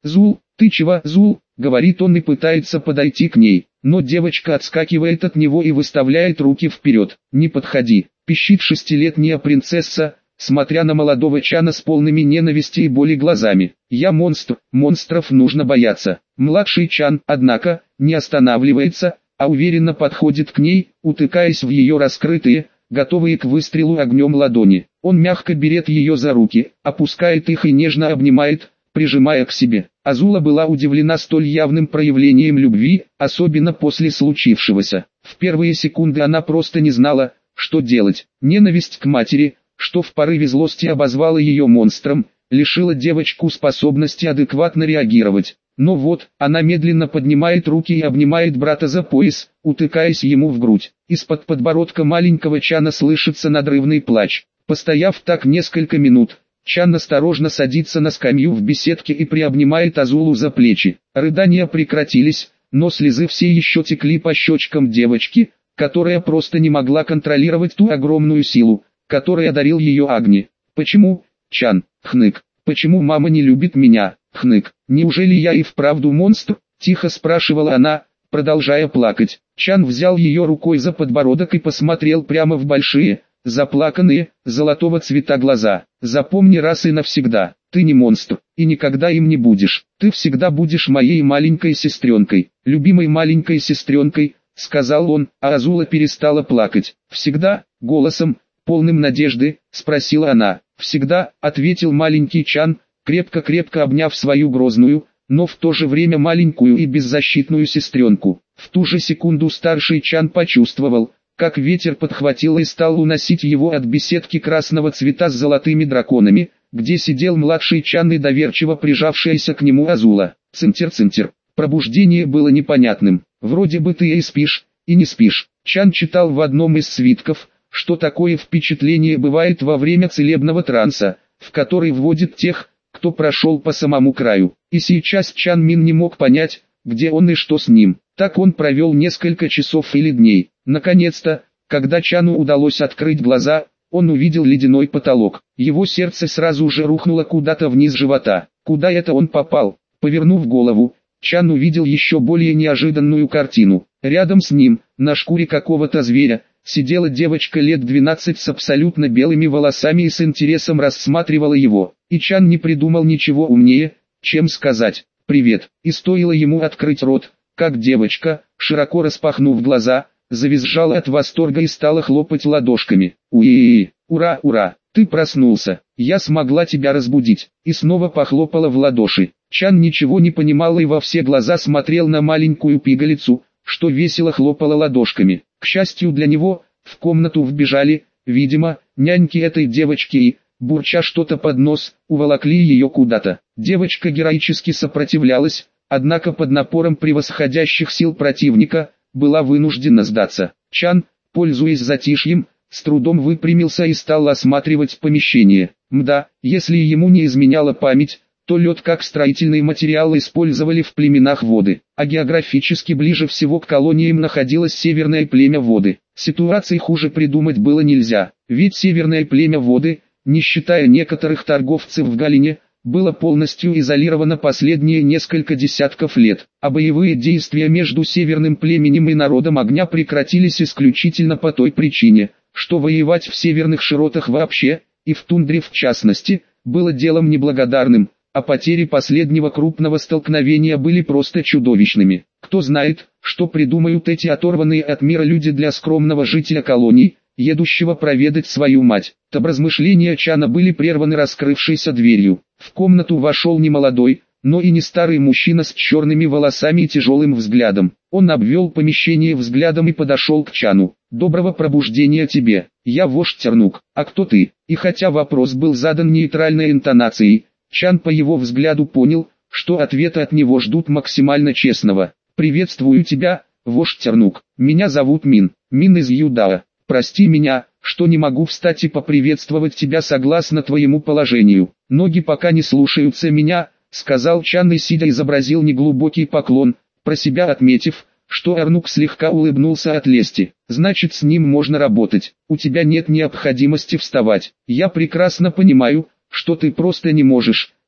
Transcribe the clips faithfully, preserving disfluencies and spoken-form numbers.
«Зул, ты чего, Зул?» — говорит он и пытается подойти к ней, но девочка отскакивает от него и выставляет руки вперед. «Не подходи», — пищит шестилетняя принцесса, смотря на молодого Чана с полными ненависти и боли глазами. «Я монстр, монстров нужно бояться». Младший Чан, однако, не останавливается, а уверенно подходит к ней, утыкаясь в ее раскрытые, готовые к выстрелу огнем ладони. Он мягко берет ее за руки, опускает их и нежно обнимает, прижимая к себе. Азула была удивлена столь явным проявлением любви, особенно после случившегося. В первые секунды она просто не знала, что делать. Ненависть к матери, что в порыве злости обозвала ее монстром, лишила девочку способности адекватно реагировать. Но вот, она медленно поднимает руки и обнимает брата за пояс, утыкаясь ему в грудь. Из-под подбородка маленького Чана слышится надрывный плач. Постояв так несколько минут, Чан осторожно садится на скамью в беседке и приобнимает Азулу за плечи. Рыдания прекратились, но слезы все еще текли по щечкам девочки, которая просто не могла контролировать ту огромную силу, которой одарил ее Агни. «Почему, Чан, хнык, почему мама не любит меня, хнык, неужели я и вправду монстр?» – тихо спрашивала она, продолжая плакать. Чан взял ее рукой за подбородок и посмотрел прямо в большие, заплаканные, золотого цвета глаза. «Запомни раз и навсегда, ты не монстр, и никогда им не будешь. Ты всегда будешь моей маленькой сестренкой, любимой маленькой сестренкой», — сказал он, а Азула перестала плакать. «Всегда?» — голосом, полным надежды, спросила она. «Всегда», — ответил маленький Чан, крепко-крепко обняв свою грозную, но в то же время маленькую и беззащитную сестренку. В ту же секунду старший Чан почувствовал, как ветер подхватил и стал уносить его от беседки красного цвета с золотыми драконами, где сидел младший Чан и доверчиво прижавшаяся к нему Азула. Цинтер-цинтер. Пробуждение было непонятным. Вроде бы ты и спишь, и не спишь. Чан читал в одном из свитков, что такое впечатление бывает во время целебного транса, в который вводит тех, кто прошел по самому краю. И сейчас Чан Мин не мог понять, где он и что с ним. Так он провел несколько часов или дней. Наконец-то, когда Чану удалось открыть глаза, он увидел ледяной потолок. Его сердце сразу же рухнуло куда-то вниз живота. Куда это он попал? Повернув голову, Чан увидел еще более неожиданную картину. Рядом с ним, на шкуре какого-то зверя, сидела девочка лет двенадцати с абсолютно белыми волосами и с интересом рассматривала его. И Чан не придумал ничего умнее, чем сказать «привет». И стоило ему открыть рот, как девочка, широко распахнув глаза, завизжала от восторга и стала хлопать ладошками. «Уи-и-и, ура, ура, ты проснулся, я смогла тебя разбудить», и снова похлопала в ладоши. Чан ничего не понимал и во все глаза смотрел на маленькую пигалицу, что весело хлопала ладошками. К счастью для него, в комнату вбежали, видимо, няньки этой девочки и, бурча что-то под нос, уволокли ее куда-то. Девочка героически сопротивлялась, однако под напором превосходящих сил противника, была вынуждена сдаться. Чан, пользуясь затишьем, с трудом выпрямился и стал осматривать помещение. Мда, если ему не изменяла память, то лед как строительный материал использовали в племенах Воды, а географически ближе всего к колониям находилось северное племя Воды. Ситуации хуже придумать было нельзя, ведь северное племя Воды, не считая некоторых торговцев в Галине, было полностью изолировано последние несколько десятков лет, а боевые действия между северным племенем и народом огня прекратились исключительно по той причине, что воевать в северных широтах вообще, и в тундре в частности, было делом неблагодарным, а потери последнего крупного столкновения были просто чудовищными. Кто знает, что придумают эти оторванные от мира люди для скромного жителя колоний, едущего проведать свою мать. Таб размышления Чана были прерваны раскрывшейся дверью. В комнату вошел не молодой, но и не старый мужчина с черными волосами и тяжелым взглядом. Он обвел помещение взглядом и подошел к Чану. «Доброго пробуждения тебе, я вождь Тернук, а кто ты?» И хотя вопрос был задан нейтральной интонацией, Чан по его взгляду понял, что ответа от него ждут максимально честного. «Приветствую тебя, вождь Тернук, меня зовут Мин, Мин из Юдаа. Прости меня, что не могу встать и поприветствовать тебя согласно твоему положению. Ноги пока не слушаются меня», — сказал Чан и сидя изобразил неглубокий поклон, про себя отметив, что Арнук слегка улыбнулся от лести. «Значит, с ним можно работать, у тебя нет необходимости вставать. Я прекрасно понимаю, что ты просто не можешь», —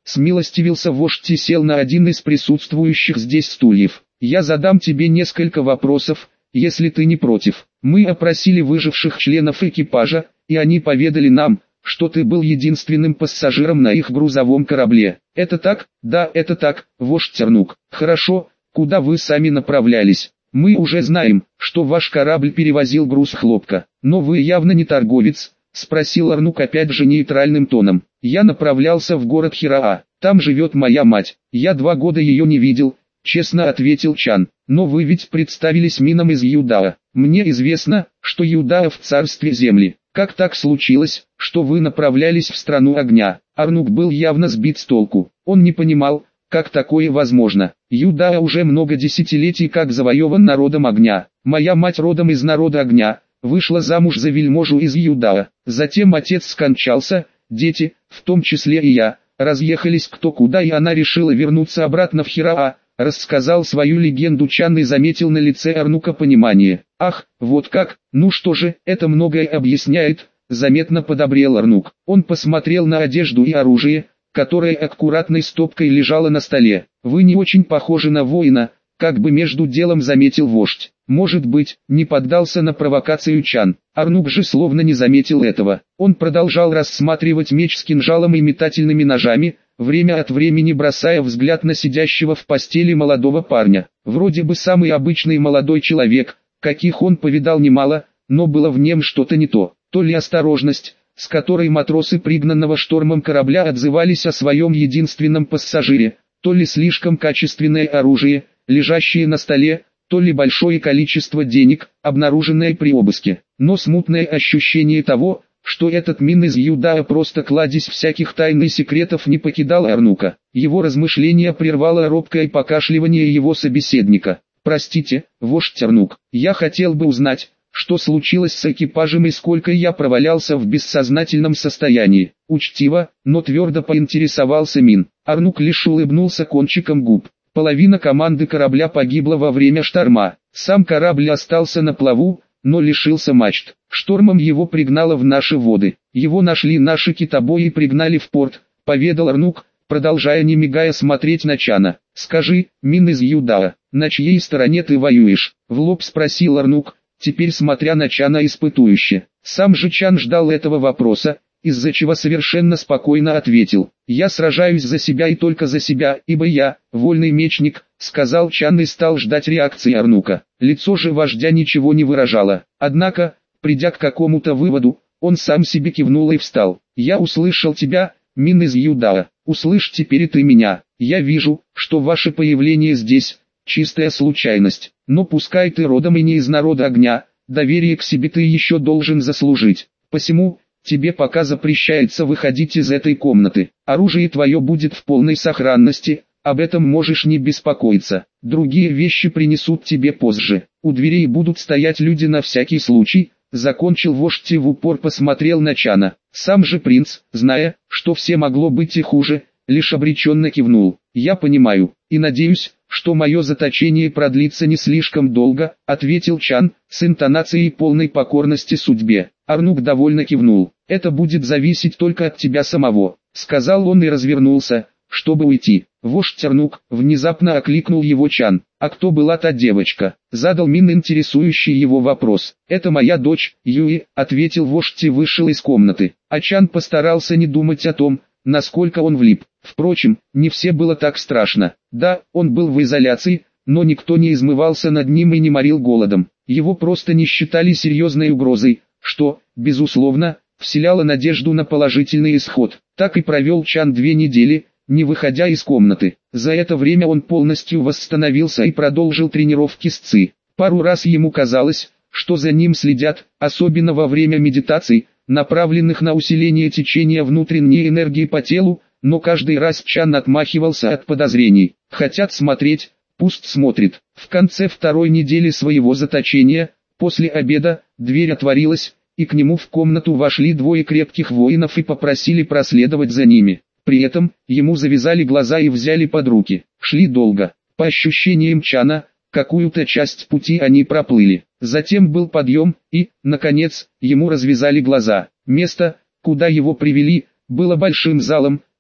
смилостивился вождь и сел на один из присутствующих здесь стульев. «Я задам тебе несколько вопросов, если ты не против. Мы опросили выживших членов экипажа, и они поведали нам, что ты был единственным пассажиром на их грузовом корабле. Это так?» «Да, это так, вождь Тернук». «Хорошо, куда вы сами направлялись?» «Мы уже знаем, что ваш корабль перевозил груз хлопка, но вы явно не торговец», — спросил Арнук опять же нейтральным тоном. «Я направлялся в город Хираа, там живет моя мать, я два года ее не видел», — честно ответил Чан. «Но вы ведь представились Мином из Юдаа. Мне известно, что Юдаа в царстве земли. Как так случилось, что вы направлялись в страну огня?» Арнук был явно сбит с толку. Он не понимал, как такое возможно. Юдаа уже много десятилетий как завоеван народом огня. Моя мать родом из народа огня, вышла замуж за вельможу из Юдаа. Затем отец скончался, дети, в том числе и я, разъехались кто куда, и она решила вернуться обратно в Хираа. Рассказал свою легенду Чан и заметил на лице Арнука понимание. «Ах, вот как, ну что же, это многое объясняет», — заметно подобрел Арнук. Он посмотрел на одежду и оружие, которое аккуратной стопкой лежало на столе. «Вы не очень похожи на воина», — как бы между делом заметил вождь. «Может быть», — не поддался на провокацию Чан. Арнук же словно не заметил этого. Он продолжал рассматривать меч с кинжалом и метательными ножами, время от времени бросая взгляд на сидящего в постели молодого парня. Вроде бы самый обычный молодой человек, каких он повидал немало, но было в нем что-то не то. То ли осторожность, с которой матросы пригнанного штормом корабля отзывались о своем единственном пассажире, то ли слишком качественное оружие, лежащее на столе, то ли большое количество денег, обнаруженное при обыске. Но смутное ощущение того, что этот Мин из Юдаа просто кладезь всяких тайн и секретов, не покидал Арнука. Его размышления прервало робкое покашливание его собеседника. «Простите, вождь Арнук, я хотел бы узнать, что случилось с экипажем и сколько я провалялся в бессознательном состоянии». Учтиво, но твердо поинтересовался Мин. Арнук лишь улыбнулся кончиком губ. Половина команды корабля погибла во время шторма. Сам корабль остался на плаву, но лишился мачт. Штормом его пригнало в наши воды. Его нашли наши китобои и пригнали в порт, поведал Арнук, продолжая не мигая смотреть на Чана. «Скажи, Мин из Юдаа, на чьей стороне ты воюешь?» В лоб спросил Арнук, теперь смотря на Чана испытующе. Сам же Чан ждал этого вопроса, из-за чего совершенно спокойно ответил: «Я сражаюсь за себя и только за себя, ибо я, вольный мечник», — сказал Чан и стал ждать реакции Арнука. Лицо же вождя ничего не выражало. Однако, придя к какому-то выводу, он сам себе кивнул и встал. «Я услышал тебя, Мин из Юдаа, услышь теперь и ты меня. Я вижу, что ваше появление здесь — чистая случайность, но пускай ты родом и не из народа огня, доверие к себе ты еще должен заслужить. Посему, тебе пока запрещается выходить из этой комнаты. Оружие твое будет в полной сохранности, об этом можешь не беспокоиться. Другие вещи принесут тебе позже. У дверей будут стоять люди на всякий случай», — закончил вождь и в упор посмотрел на Чана. Сам же принц, зная, что все могло быть и хуже, лишь обреченно кивнул. «Я понимаю, и надеюсь, что мое заточение продлится не слишком долго», — ответил Чан, с интонацией полной покорности судьбе. Арнук довольно кивнул. «Это будет зависеть только от тебя самого», — сказал он и развернулся, чтобы уйти. Вождь Арнук, внезапно окликнул его Чан. «А кто была та девочка?» — задал Мин интересующий его вопрос. «Это моя дочь, Юи», — ответил вождь и вышел из комнаты. А Чан постарался не думать о том, насколько он влип. Впрочем, не все было так страшно. Да, он был в изоляции, но никто не измывался над ним и не морил голодом. Его просто не считали серьезной угрозой, что, безусловно, вселяло надежду на положительный исход. Так и провел Чан две недели, не выходя из комнаты. За это время он полностью восстановился и продолжил тренировки с Ци. Пару раз ему казалось, что за ним следят, особенно во время медитаций, направленных на усиление течения внутренней энергии по телу, но каждый раз Чан отмахивался от подозрений. «Хотят смотреть, пусть смотрит». В конце второй недели своего заточения, после обеда, дверь отворилась, и к нему в комнату вошли двое крепких воинов и попросили проследовать за ними. При этом, ему завязали глаза и взяли под руки. Шли долго. По ощущениям Чана, какую-то часть пути они проплыли. Затем был подъем, и, наконец, ему развязали глаза. Место, куда его привели, было большим залом,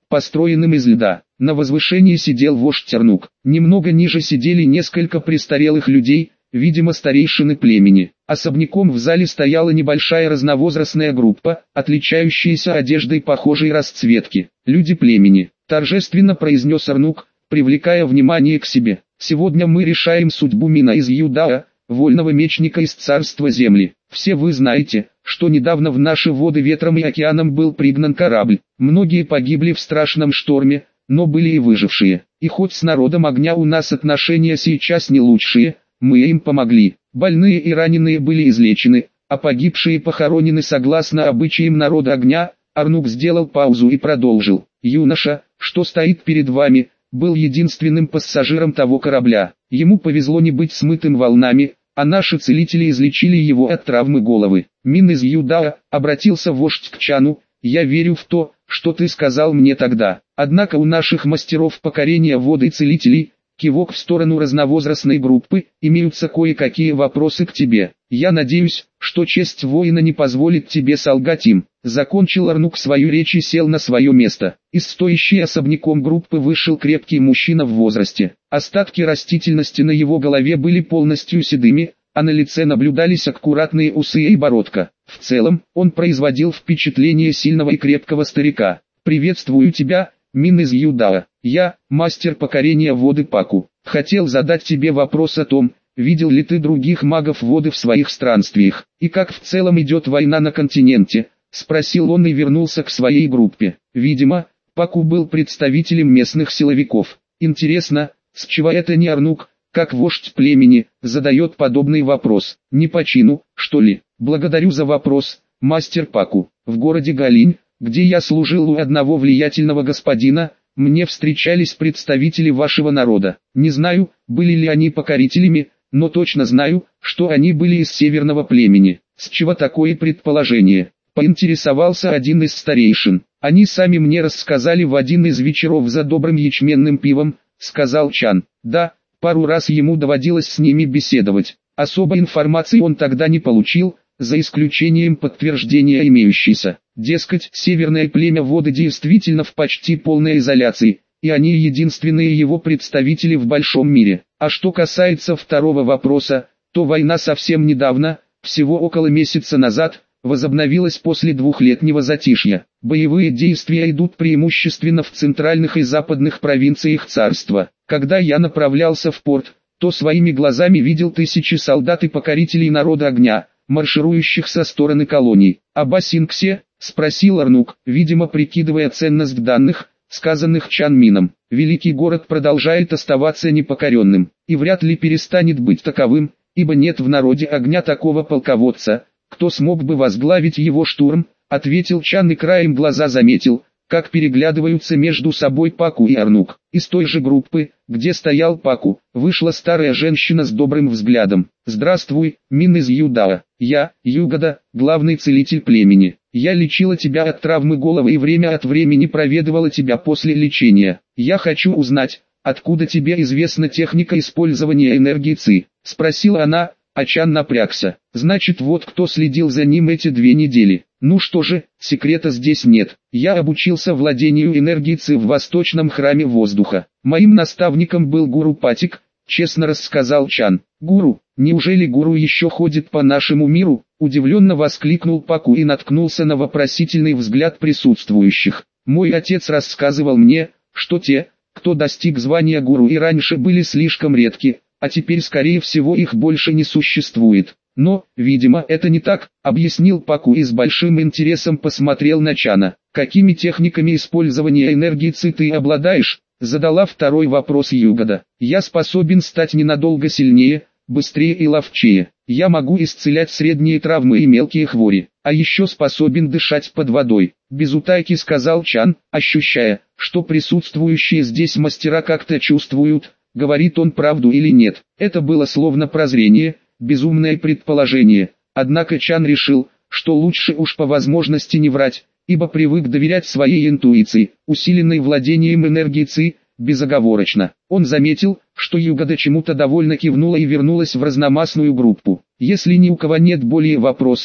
построенным из льда. На возвышении сидел вождь Арнук. Немного ниже сидели несколько престарелых людей, видимо старейшины племени. Особняком в зале стояла небольшая разновозрастная группа, отличающаяся одеждой похожей расцветки. «Люди племени», — торжественно произнес Арнук, привлекая внимание к себе. «Сегодня мы решаем судьбу Мина из Юдаа, вольного мечника из царства земли. Все вы знаете, что недавно в наши воды ветром и океаном был пригнан корабль. Многие погибли в страшном шторме, но были и выжившие. И хоть с народом огня у нас отношения сейчас не лучшие, мы им помогли. Больные и раненые были излечены, а погибшие похоронены согласно обычаям народа огня». Арнук сделал паузу и продолжил. «Юноша, что стоит перед вами, был единственным пассажиром того корабля. Ему повезло не быть смытым волнами, а наши целители излечили его от травмы головы. Мин из Юдаа», — обратился вождь к Чану, — «я верю в то, что ты сказал мне тогда. Однако у наших мастеров покорения воды и целителей, кивок в сторону разновозрастной группы, имеются кое-какие вопросы к тебе. Я надеюсь, что честь воина не позволит тебе солгать им». Закончил Арнук свою речь и сел на свое место. Из стоящей особняком группы вышел крепкий мужчина в возрасте. Остатки растительности на его голове были полностью седыми, а на лице наблюдались аккуратные усы и бородка. В целом, он производил впечатление сильного и крепкого старика. «Приветствую тебя, Мин из Юдаа. Я, мастер покорения воды Паку. Хотел задать тебе вопрос о том, видел ли ты других магов воды в своих странствиях, и как в целом идет война на континенте?» — спросил он и вернулся к своей группе. Видимо, Паку был представителем местных силовиков. Интересно, с чего это не Арнук, как вождь племени, задает подобный вопрос? Не по чину, что ли? «Благодарю за вопрос, мастер Паку. В городе Галинь, где я служил у одного влиятельного господина, мне встречались представители вашего народа. Не знаю, были ли они покорителями, но точно знаю, что они были из северного племени». «С чего такое предположение?» — поинтересовался один из старейшин. «Они сами мне рассказали в один из вечеров за добрым ячменным пивом», — сказал Чан. «Да, пару раз ему доводилось с ними беседовать. Особой информации он тогда не получил, за исключением подтверждения имеющейся. Дескать, северное племя воды действительно в почти полной изоляции, и они единственные его представители в большом мире. А что касается второго вопроса, то война совсем недавно, всего около месяца назад, возобновилась после двухлетнего затишья. Боевые действия идут преимущественно в центральных и западных провинциях царства. Когда я направлялся в порт, то своими глазами видел тысячи солдат и покорителей народа огня, марширующих со стороны колоний. «Об Асинксе?» — спросил Арнук, видимо прикидывая ценность данных, сказанных Чан Мином. «Великий город продолжает оставаться непокоренным, и вряд ли перестанет быть таковым, ибо нет в народе огня такого полководца, кто смог бы возглавить его штурм», — ответил Чан и краем глаза заметил, как переглядываются между собой Паку и Арнук. Из той же группы, где стоял Паку, вышла старая женщина с добрым взглядом. «Здравствуй, Мин из Юдаа. Я, Югада, главный целитель племени. Я лечила тебя от травмы головы и время от времени проведывала тебя после лечения. Я хочу узнать, откуда тебе известна техника использования энергии Ци?» — спросила она, а Чан напрягся. «Значит, вот кто следил за ним эти две недели. Ну что же, секрета здесь нет. Я обучился владению энергией Ци в Восточном храме воздуха. Моим наставником был гуру Патик», — честно рассказал Чан. «Гуру? Неужели гуру еще ходит по нашему миру?» — удивленно воскликнул Паку и наткнулся на вопросительный взгляд присутствующих. «Мой отец рассказывал мне, что те, кто достиг звания гуру и раньше были слишком редки, а теперь скорее всего их больше не существует. Но, видимо, это не так», — объяснил Паку и с большим интересом посмотрел на Чана. «Какими техниками использования энергии Ци ты обладаешь?» — задала второй вопрос Югада. «Я способен стать ненадолго сильнее, быстрее и ловчее. Я могу исцелять средние травмы и мелкие хвори, а еще способен дышать под водой», — без утайки сказал Чан, ощущая, что присутствующие здесь мастера как-то чувствуют, говорит он правду или нет. Это было словно прозрение, безумное предположение, однако Чан решил, что лучше уж по возможности не врать, ибо привык доверять своей интуиции, усиленной владением энергией Ци, безоговорочно. Он заметил, что Югада чему-то довольно кивнула и вернулась в разномастную группу. «Если ни у кого нет более вопросов,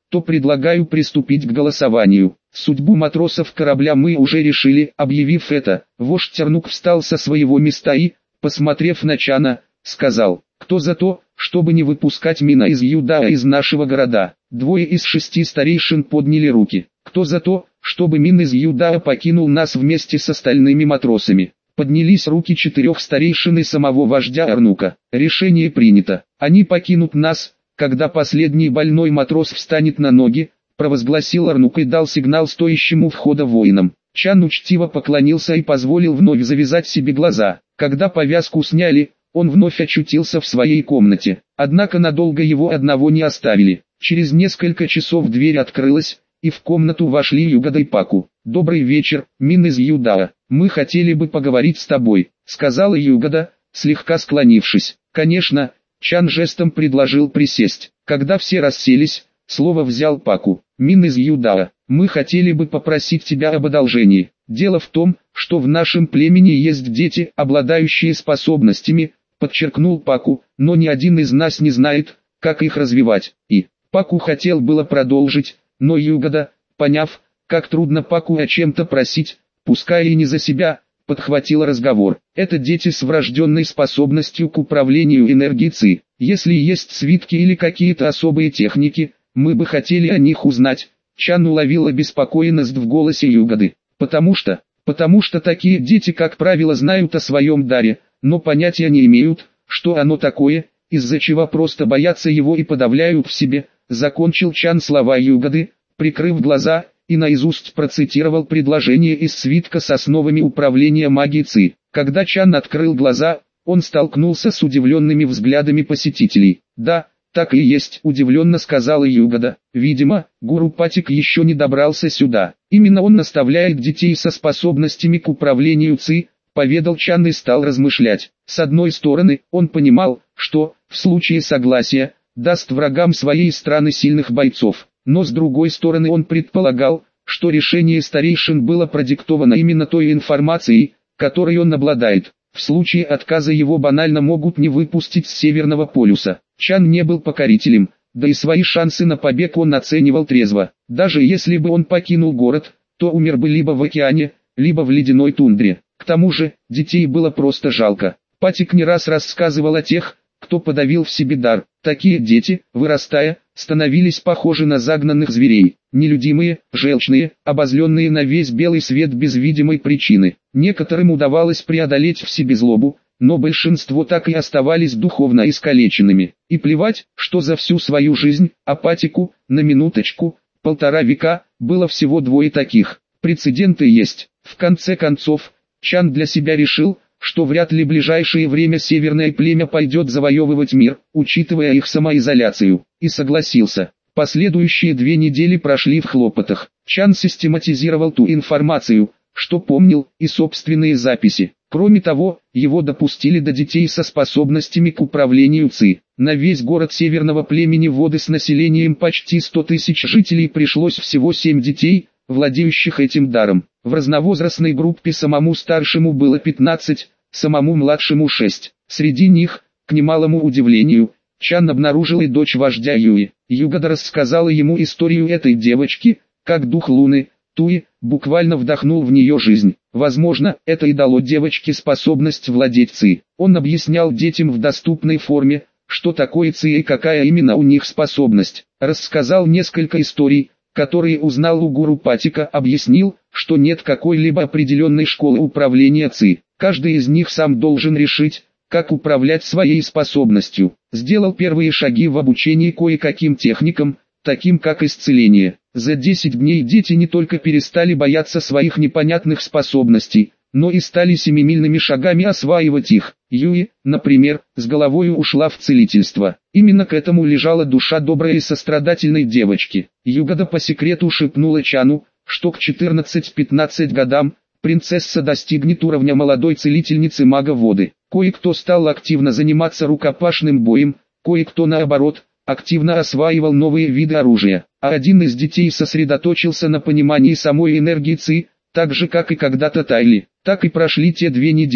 то предлагаю приступить к голосованию. Судьбу матросов корабля мы уже решили. Объявив это, вождь Тернук встал со своего места и, посмотрев на Чана, сказал: «Кто за то, чтобы не выпускать Мина из Юдаа из нашего города?» Двое из шести старейшин подняли руки. «Кто за то, чтобы Мин из Юдаа покинул нас вместе с остальными матросами?» Поднялись руки четырех старейшин и самого вождя Арнука. Решение принято. Они покинут нас, когда последний больной матрос встанет на ноги, провозгласил Арнук и дал сигнал стоящему входа воинам. Чан учтиво поклонился и позволил вновь завязать себе глаза. Когда повязку сняли, он вновь очутился в своей комнате. Однако надолго его одного не оставили. Через несколько часов дверь открылась, и в комнату вошли Югада и Паку. «Добрый вечер, Мин из Юдаа. Мы хотели бы поговорить с тобой», — сказала Югада, слегка склонившись. «Конечно». Чан жестом предложил присесть. Когда все расселись, слово взял Паку. «Мин из Юдаа, мы хотели бы попросить тебя об одолжении. Дело в том, что в нашем племени есть дети, обладающие способностями», — подчеркнул Паку, «но ни один из нас не знает, как их развивать». И Паку хотел было продолжить, но Югада, поняв, как трудно Паку о чем-то просить, пускай и не за себя, подхватил разговор. «Это дети с врожденной способностью к управлению энергией Ци. Если есть свитки или какие-то особые техники, мы бы хотели о них узнать». Чан уловил обеспокоенность в голосе Югады. «Потому что, потому что такие дети, как правило, знают о своем даре, но понятия не имеют, что оно такое, из-за чего просто боятся его и подавляют в себе», — закончил Чан слова Югады, прикрыв глаза, и наизусть процитировал предложение из свитка с основами управления магией Ци. Когда Чан открыл глаза, он столкнулся с удивленными взглядами посетителей. «Да, так и есть», — удивленно сказала Югада. «Видимо, гуру Патик еще не добрался сюда. Именно он наставляет детей со способностями к управлению Ци», — поведал Чан и стал размышлять. С одной стороны, он понимал, что, в случае согласия, даст врагам своей страны сильных бойцов. Но с другой стороны он предполагал, что решение старейшин было продиктовано именно той информацией, которой он обладает. В случае отказа его банально могут не выпустить с Северного полюса. Чан не был покорителем, да и свои шансы на побег он оценивал трезво. Даже если бы он покинул город, то умер бы либо в океане, либо в ледяной тундре. К тому же, детей было просто жалко. Патик не раз рассказывал о тех, кто подавил в себе дар. Такие дети, вырастая, становились похожи на загнанных зверей, нелюдимые, желчные, обозленные на весь белый свет без видимой причины. Некоторым удавалось преодолеть в себе злобу, но большинство так и оставались духовно искалеченными. И плевать, что за всю свою жизнь, а Патику, на минуточку, полтора века, было всего двое таких. Прецеденты есть. В конце концов, Чан для себя решил, что вряд ли в ближайшее время северное племя пойдет завоевывать мир, учитывая их самоизоляцию, и согласился. Последующие две недели прошли в хлопотах. Чан систематизировал ту информацию, что помнил, и собственные записи. Кроме того, его допустили до детей со способностями к управлению Ци. На весь город северного племени Воды с населением почти сто тысяч жителей пришлось всего семь детей, владеющих этим даром. В разновозрастной группе самому старшему было пятнадцать, самому младшему шесть. Среди них, к немалому удивлению, Чан обнаружил и дочь вождя Юи. Югада рассказала ему историю этой девочки, как дух луны, Туи, буквально вдохнул в нее жизнь. Возможно, это и дало девочке способность владеть Ци. Он объяснял детям в доступной форме, что такое Ци и какая именно у них способность. Рассказал несколько историй, которые узнал у гуру Патика, объяснил, что нет какой-либо определенной школы управления Ци. Каждый из них сам должен решить, как управлять своей способностью. Сделал первые шаги в обучении кое-каким техникам, таким как исцеление. За десять дней дети не только перестали бояться своих непонятных способностей, но и стали семимильными шагами осваивать их. Юи, например, с головой ушла в целительство. Именно к этому лежала душа доброй и сострадательной девочки. Югада по секрету шепнула Чану, что к четырнадцати-пятнадцати годам принцесса достигнет уровня молодой целительницы мага воды. Кое-кто стал активно заниматься рукопашным боем, кое-кто наоборот, активно осваивал новые виды оружия. А один из детей сосредоточился на понимании самой энергии Ци, так же как и когда-то Тайли. Так и прошли те две недели,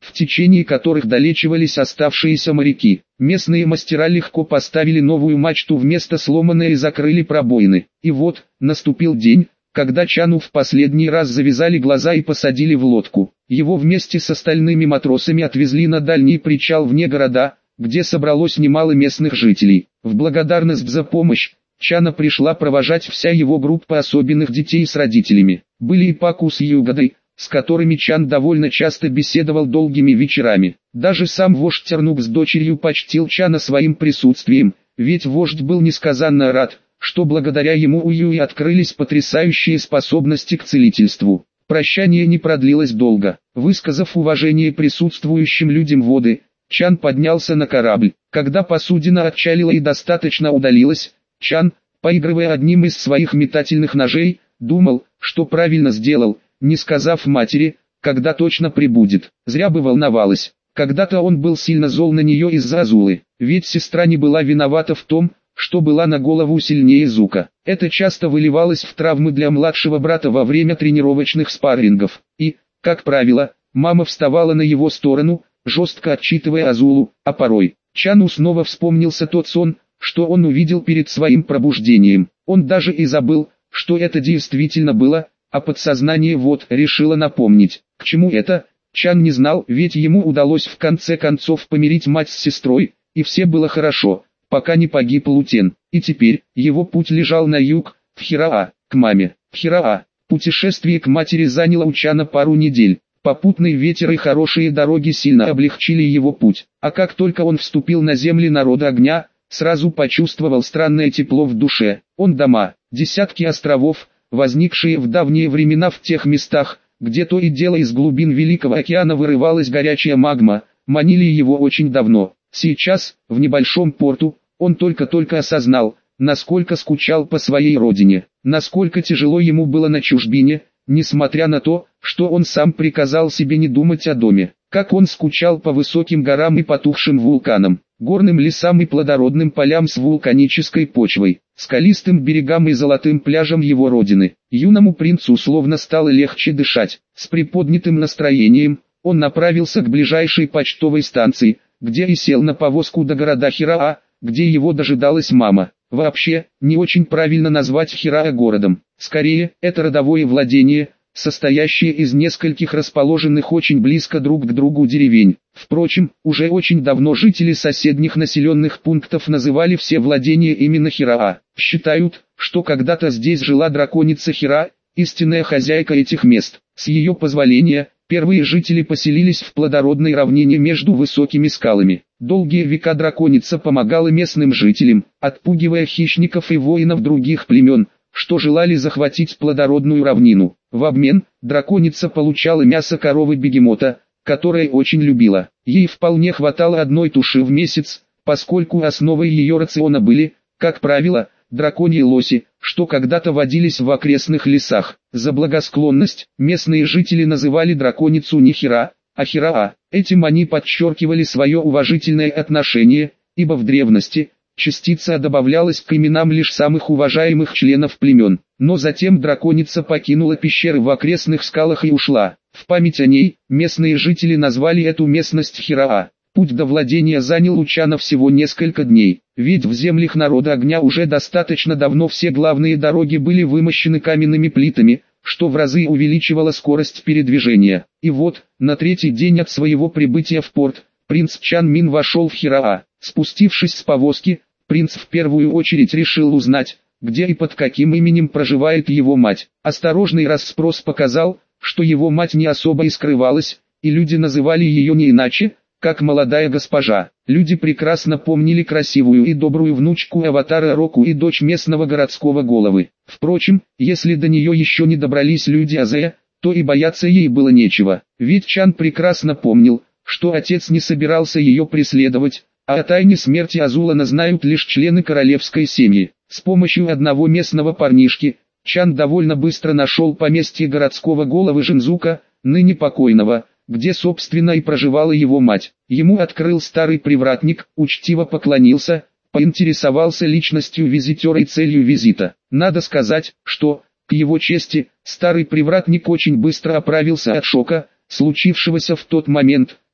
в течение которых долечивались оставшиеся моряки. Местные мастера легко поставили новую мачту вместо сломанной и закрыли пробоины. И вот, наступил день, когда Чану в последний раз завязали глаза и посадили в лодку. Его вместе с остальными матросами отвезли на дальний причал вне города, где собралось немало местных жителей. В благодарность за помощь, Чана пришла провожать вся его группа особенных детей с родителями. Были и Паку с Югадой, с которыми Чан довольно часто беседовал долгими вечерами. Даже сам вождь Тернук с дочерью почтил Чана своим присутствием, ведь вождь был несказанно рад, что благодаря ему у Юи открылись потрясающие способности к целительству. Прощание не продлилось долго. Высказав уважение присутствующим людям воды, Чан поднялся на корабль. Когда посудина отчалила и достаточно удалилась, Чан, поигрывая одним из своих метательных ножей, думал, что правильно сделал, не сказав матери, когда точно прибудет. Зря бы волновалась. Когда-то он был сильно зол на нее из-за Азулы, ведь сестра не была виновата в том, что была на голову сильнее Зука. Это часто выливалось в травмы для младшего брата во время тренировочных спаррингов. И, как правило, мама вставала на его сторону, жестко отчитывая Азулу, а порой Чану снова вспомнился тот сон, что он увидел перед своим пробуждением. Он даже и забыл, что это действительно было, а подсознание вот решило напомнить. К чему это, Чан не знал, ведь ему удалось в конце концов помирить мать с сестрой, и все было хорошо, пока не погиб Лутен. И теперь, его путь лежал на юг, в Хираа, к маме. В Хираа, путешествие к матери заняло у Чана пару недель. Попутный ветер и хорошие дороги сильно облегчили его путь. А как только он вступил на земли народа огня, сразу почувствовал странное тепло в душе. Он дома, десятки островов, возникшие в давние времена в тех местах, где то и дело из глубин Великого океана вырывалась горячая магма, манили его очень давно. Сейчас, в небольшом порту, он только-только осознал, насколько скучал по своей родине, насколько тяжело ему было на чужбине, несмотря на то, что он сам приказал себе не думать о доме. Как он скучал по высоким горам и потухшим вулканам, горным лесам и плодородным полям с вулканической почвой, скалистым берегам и золотым пляжам его родины. Юному принцу словно стало легче дышать. С приподнятым настроением, он направился к ближайшей почтовой станции, где и сел на повозку до города Хираа, где его дожидалась мама. Вообще, не очень правильно назвать Хираа городом. Скорее, это родовое владение, состоящее из нескольких расположенных очень близко друг к другу деревень. Впрочем, уже очень давно жители соседних населенных пунктов называли все владения именно Хираа. Считают, что когда-то здесь жила драконица Хира, истинная хозяйка этих мест. С ее позволения, первые жители поселились в плодородной равнине между высокими скалами. Долгие века драконица помогала местным жителям, отпугивая хищников и воинов других племен, что желали захватить плодородную равнину. В обмен, драконица получала мясо коровы-бегемота, которое очень любила. Ей вполне хватало одной туши в месяц, поскольку основой ее рациона были, как правило, драконьи лоси, что когда-то водились в окрестных лесах. За благосклонность, местные жители называли драконицу не Хира, а Хираа. Этим они подчеркивали свое уважительное отношение, ибо в древности, частица добавлялась к именам лишь самых уважаемых членов племен. Но затем драконица покинула пещеры в окрестных скалах и ушла. В память о ней, местные жители назвали эту местность Хираа. Путь до владения занял у Чана всего несколько дней, ведь в землях народа огня уже достаточно давно все главные дороги были вымощены каменными плитами, что в разы увеличивало скорость передвижения. И вот, на третий день от своего прибытия в порт, принц Чан Мин вошел в Хираа. Спустившись с повозки, принц в первую очередь решил узнать, где и под каким именем проживает его мать. Осторожный расспрос показал, что его мать не особо и скрывалась, и люди называли ее не иначе, как молодая госпожа. Люди прекрасно помнили красивую и добрую внучку Аватара Року и дочь местного городского головы. Впрочем, если до нее еще не добрались люди Азея, то и бояться ей было нечего. Ведь Чан прекрасно помнил, что отец не собирался ее преследовать, а о тайне смерти Азулана знают лишь члены королевской семьи. С помощью одного местного парнишки, Чан довольно быстро нашел поместье городского головы Жинзука, ныне покойного, где собственно и проживала его мать. Ему открыл старый привратник, учтиво поклонился, поинтересовался личностью визитера и целью визита. Надо сказать, что, к его чести, старый привратник очень быстро оправился от шока, случившегося в тот момент,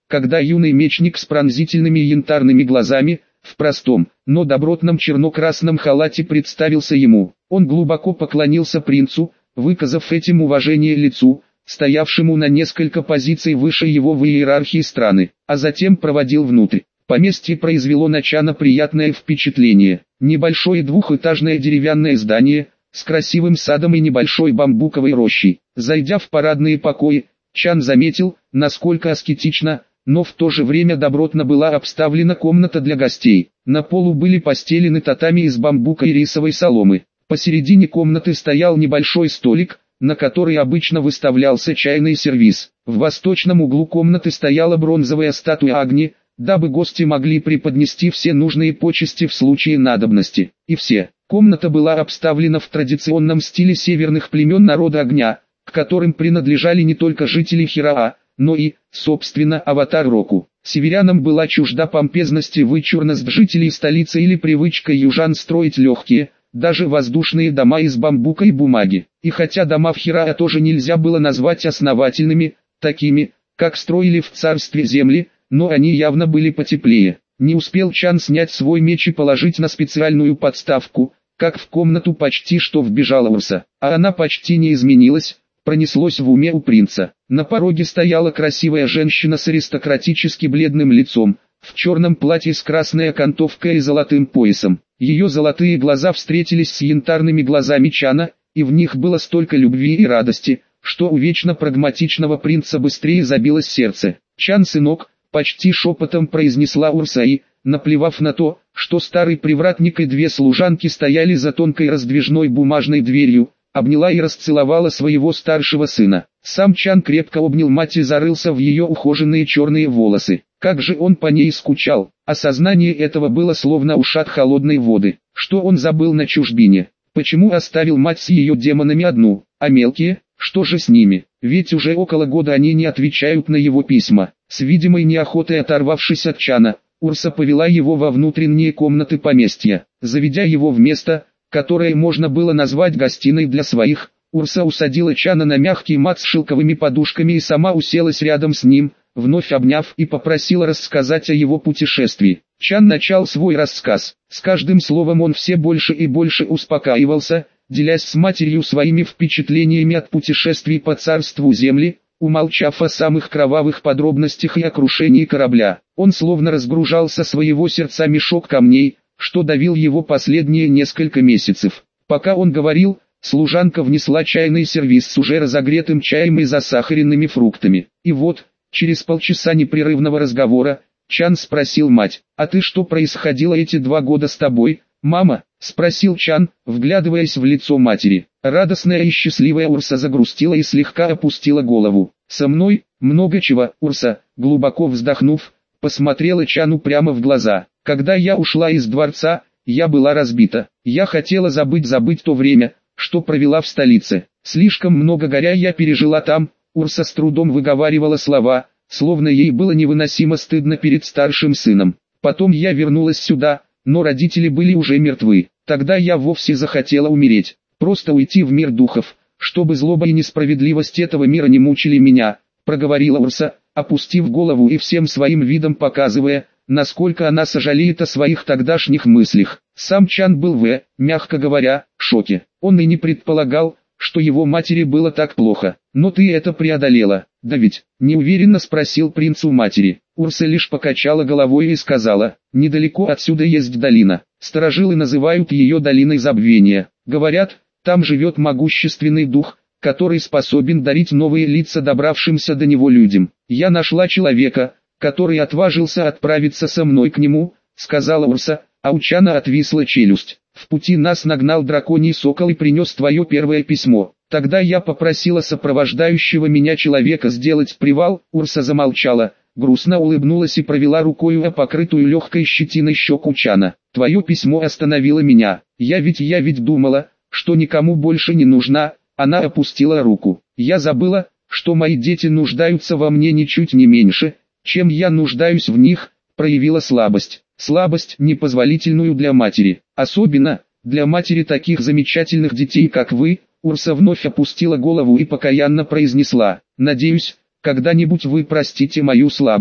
когда юный мечник с пронзительными янтарными глазами, в простом, но добротном черно-красном халате представился ему. Он глубоко поклонился принцу, выказав этим уважение лицу, стоявшему на несколько позиций выше его в иерархии страны, а затем проводил внутрь. Поместье произвело на Чана приятное впечатление. Небольшое двухэтажное деревянное здание, с красивым садом и небольшой бамбуковой рощей. Зайдя в парадные покои, Чан заметил, насколько аскетично, но в то же время добротно была обставлена комната для гостей. На полу были постелены татами из бамбука и рисовой соломы. Посередине комнаты стоял небольшой столик, на который обычно выставлялся чайный сервиз. В восточном углу комнаты стояла бронзовая статуя Агни, дабы гости могли преподнести все нужные почести в случае надобности. И все. Комната была обставлена в традиционном стиле северных племен народа огня, к которым принадлежали не только жители Хираа, но и, собственно, аватар Року. Северянам была чужда помпезность и вычурность жителей столицы или привычка южан строить легкие, даже воздушные дома из бамбука и бумаги. И хотя дома в Хираа тоже нельзя было назвать основательными, такими, как строили в царстве земли, но они явно были потеплее. Не успел Чан снять свой меч и положить на специальную подставку, как в комнату почти что вбежала Урса, а она почти не изменилась, пронеслось в уме у принца. На пороге стояла красивая женщина с аристократически бледным лицом, в черном платье с красной окантовкой и золотым поясом. Ее золотые глаза встретились с янтарными глазами Чана, и в них было столько любви и радости, что у вечно прагматичного принца быстрее забилось сердце. «Чан, сынок», почти шепотом произнесла Урса и, наплевав на то, что старый привратник и две служанки стояли за тонкой раздвижной бумажной дверью, обняла и расцеловала своего старшего сына. Сам Чан крепко обнял мать и зарылся в ее ухоженные черные волосы. Как же он по ней скучал. Осознание этого было словно ушат холодной воды. Что он забыл на чужбине? Почему оставил мать с ее демонами одну? А мелкие? Что же с ними? Ведь уже около года они не отвечают на его письма. С видимой неохотой оторвавшись от Чана, Урса повела его во внутренние комнаты поместья. Заведя его в место, которое можно было назвать гостиной для своих, Урса усадила Чана на мягкий мат с шелковыми подушками и сама уселась рядом с ним, вновь обняв и попросила рассказать о его путешествии. Чан начал свой рассказ. С каждым словом он все больше и больше успокаивался, делясь с матерью своими впечатлениями от путешествий по царству земли, умолчав о самых кровавых подробностях и о крушении корабля. Он словно разгружал со своего сердца мешок камней, что давил его последние несколько месяцев. Пока он говорил, служанка внесла чайный сервиз с уже разогретым чаем и засахаренными фруктами. И вот, через полчаса непрерывного разговора, Чан спросил мать: «А ты что происходило эти два года с тобой, мама?» — спросил Чан, вглядываясь в лицо матери. Радостная и счастливая Урса загрустила и слегка опустила голову. «Со мной, много чего, Урса», глубоко вздохнув, посмотрела Чану прямо в глаза. «Когда я ушла из дворца, я была разбита. Я хотела забыть-забыть то время, что провела в столице. Слишком много горя я пережила там». Урса с трудом выговаривала слова, словно ей было невыносимо стыдно перед старшим сыном. «Потом я вернулась сюда, но родители были уже мертвы. Тогда я вовсе захотела умереть, просто уйти в мир духов, чтобы злоба и несправедливость этого мира не мучили меня», проговорила Урса, опустив голову и всем своим видом показывая, насколько она сожалеет о своих тогдашних мыслях. Сам Чан был в, мягко говоря, шоке. Он и не предполагал, что его матери было так плохо. «Но ты это преодолела, да ведь?» — неуверенно спросил принц у матери. Урса лишь покачала головой и сказала: «Недалеко отсюда есть долина. Старожилы называют ее долиной забвения. Говорят, там живет могущественный дух, который способен дарить новые лица добравшимся до него людям. Я нашла человека, который отважился отправиться со мной к нему», — сказала Урса, а у Чана отвисла челюсть. «В пути нас нагнал драконий сокол и принес твое первое письмо. Тогда я попросила сопровождающего меня человека сделать привал». Урса замолчала, грустно улыбнулась и провела рукою о покрытую легкой щетиной щеку Чана. «Твое письмо остановило меня. Я ведь я ведь думала, что никому больше не нужна». Она опустила руку. «Я забыла, что мои дети нуждаются во мне ничуть не меньше, чем я нуждаюсь в них», проявила слабость. Слабость, непозволительную для матери. Особенно, для матери таких замечательных детей, как вы. Урса вновь опустила голову и покаянно произнесла: «Надеюсь, когда-нибудь вы простите мою слабость».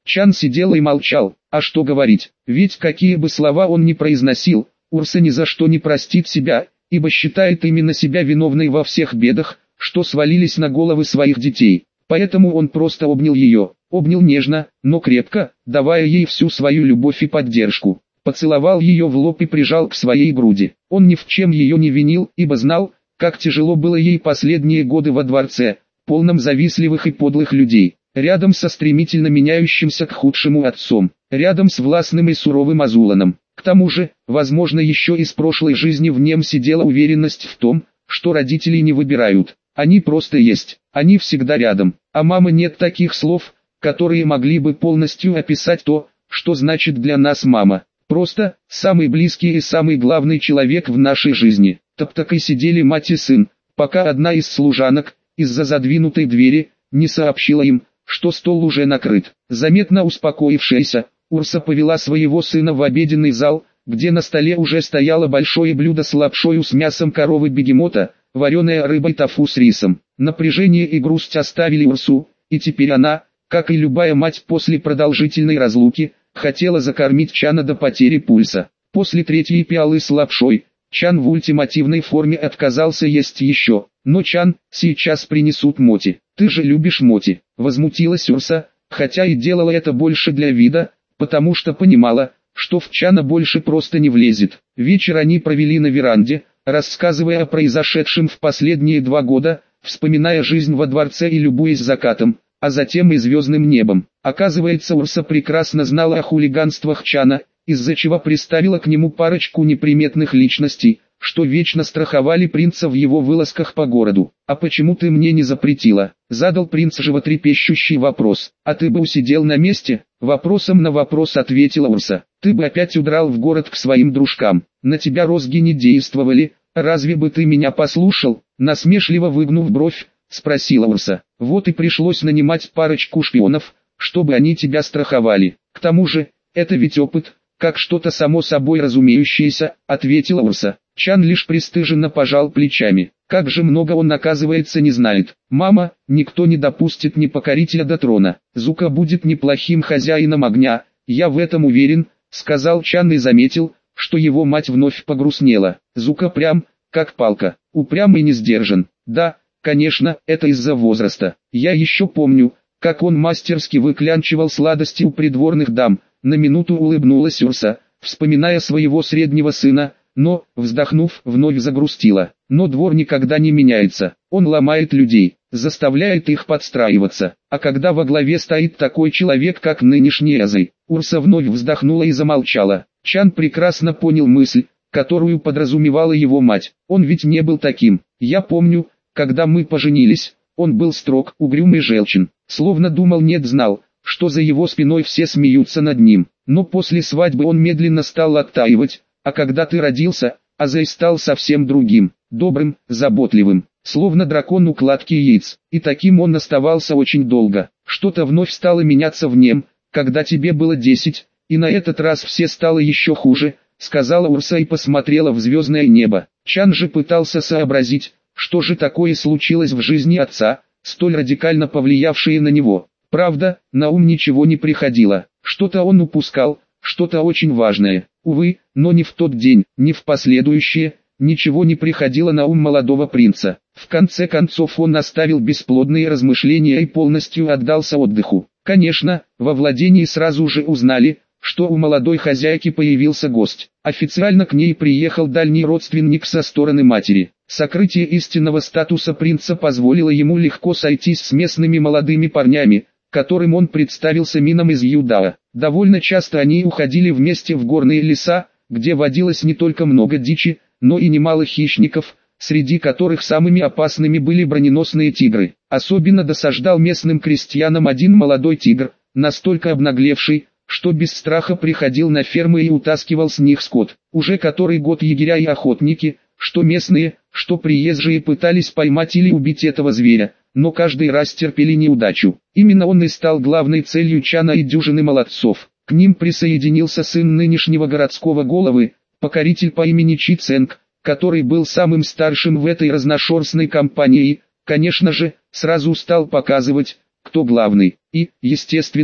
Чан сидел и молчал, а что говорить, ведь какие бы слова он ни произносил, Урса ни за что не простит себя, ибо считает именно себя виновной во всех бедах, что свалились на головы своих детей. Поэтому он просто обнял ее, обнял нежно, но крепко, давая ей всю свою любовь и поддержку. Поцеловал ее в лоб и прижал к своей груди. Он ни в чем ее не винил, ибо знал, как тяжело было ей последние годы во дворце, полном завистливых и подлых людей, рядом со стремительно меняющимся к худшему отцом, рядом с властным и суровым Азуланом. К тому же, возможно, еще из прошлой жизни в нем сидела уверенность в том, что родители не выбирают, они просто есть, они всегда рядом, а мама нет таких слов, которые могли бы полностью описать то, что значит для нас мама. Просто, самый близкий и самый главный человек в нашей жизни. Так и сидели мать и сын, пока одна из служанок, из-за задвинутой двери, не сообщила им, что стол уже накрыт. Заметно успокоившаяся, Урса повела своего сына в обеденный зал, где на столе уже стояло большое блюдо с лапшою с мясом коровы-бегемота, вареная рыба и тофу с рисом. Напряжение и грусть оставили Урсу, и теперь она, как и любая мать после продолжительной разлуки, хотела закормить Чана до потери пульса. После третьей пиалы с лапшой, Чан в ультимативной форме отказался есть еще. «Но, Чан, сейчас принесут моти. Ты же любишь моти», — возмутилась Урса, хотя и делала это больше для вида, потому что понимала, что в Чана больше просто не влезет. Вечер они провели на веранде, рассказывая о произошедшем в последние два года, вспоминая жизнь во дворце и любуясь закатом, а затем и звездным небом. Оказывается, Урса прекрасно знала о хулиганствах Чана, из-за чего приставила к нему парочку неприметных личностей, что вечно страховали принца в его вылазках по городу. «А почему ты мне не запретила?» — задал принц животрепещущий вопрос. «А ты бы усидел на месте?» — вопросом на вопрос ответила Урса. «Ты бы опять удрал в город к своим дружкам. На тебя розги не действовали, разве бы ты меня послушал?» Насмешливо выгнув бровь, спросила Урса. «Вот и пришлось нанимать парочку шпионов, чтобы они тебя страховали. К тому же, это ведь опыт, как что-то само собой разумеющееся», — ответила Урса. Чан лишь пристыженно пожал плечами. Как же много он, оказывается, не знает. «Мама, никто не допустит непокорителя до трона. Зука будет неплохим хозяином огня, я в этом уверен», — сказал Чан и заметил, что его мать вновь погрустнела. «Зука прям, как палка, упрям и не сдержан. Да, конечно, это из-за возраста. Я еще помню, как он мастерски выклянчивал сладости у придворных дам». На минуту улыбнулась Урса, вспоминая своего среднего сына, но, вздохнув, вновь загрустила. «Но двор никогда не меняется, он ломает людей, заставляет их подстраиваться, а когда во главе стоит такой человек, как нынешний Азай». Урса вновь вздохнула и замолчала. Чан прекрасно понял мысль, которую подразумевала его мать. Он ведь не был таким. «Я помню, когда мы поженились, он был строг, угрюм и желчен, словно думал, нет, знал, что за его спиной все смеются над ним. Но после свадьбы он медленно стал оттаивать, а когда ты родился, Азай стал совсем другим, добрым, заботливым, словно дракон у кладки яиц. И таким он оставался очень долго. Что-то вновь стало меняться в нем, когда тебе было десять, и на этот раз все стало еще хуже», — сказала Урса и посмотрела в звездное небо. Чан же пытался сообразить, что же такое случилось в жизни отца, столь радикально повлиявшее на него. Правда, на ум ничего не приходило, что-то он упускал, что-то очень важное. Увы, но ни в тот день, ни в последующие, ничего не приходило на ум молодого принца. В конце концов он оставил бесплодные размышления и полностью отдался отдыху. Конечно, во владении сразу же узнали, что у молодой хозяйки появился гость. Официально к ней приехал дальний родственник со стороны матери. Сокрытие истинного статуса принца позволило ему легко сойтись с местными молодыми парнями, которым он представился Мином из Юдаа. Довольно часто они уходили вместе в горные леса, где водилось не только много дичи, но и немало хищников, среди которых самыми опасными были броненосные тигры. Особенно досаждал местным крестьянам один молодой тигр, настолько обнаглевший, что без страха приходил на фермы и утаскивал с них скот. Уже который год егеря и охотники, что местные, что приезжие, пытались поймать или убить этого зверя, но каждый раз терпели неудачу. Именно он и стал главной целью Чана и дюжины молодцов. К ним присоединился сын нынешнего городского головы, покоритель по имени Чи Цэнг, который был самым старшим в этой разношерстной компании и, конечно же, сразу стал показывать, кто главный. И, естественно,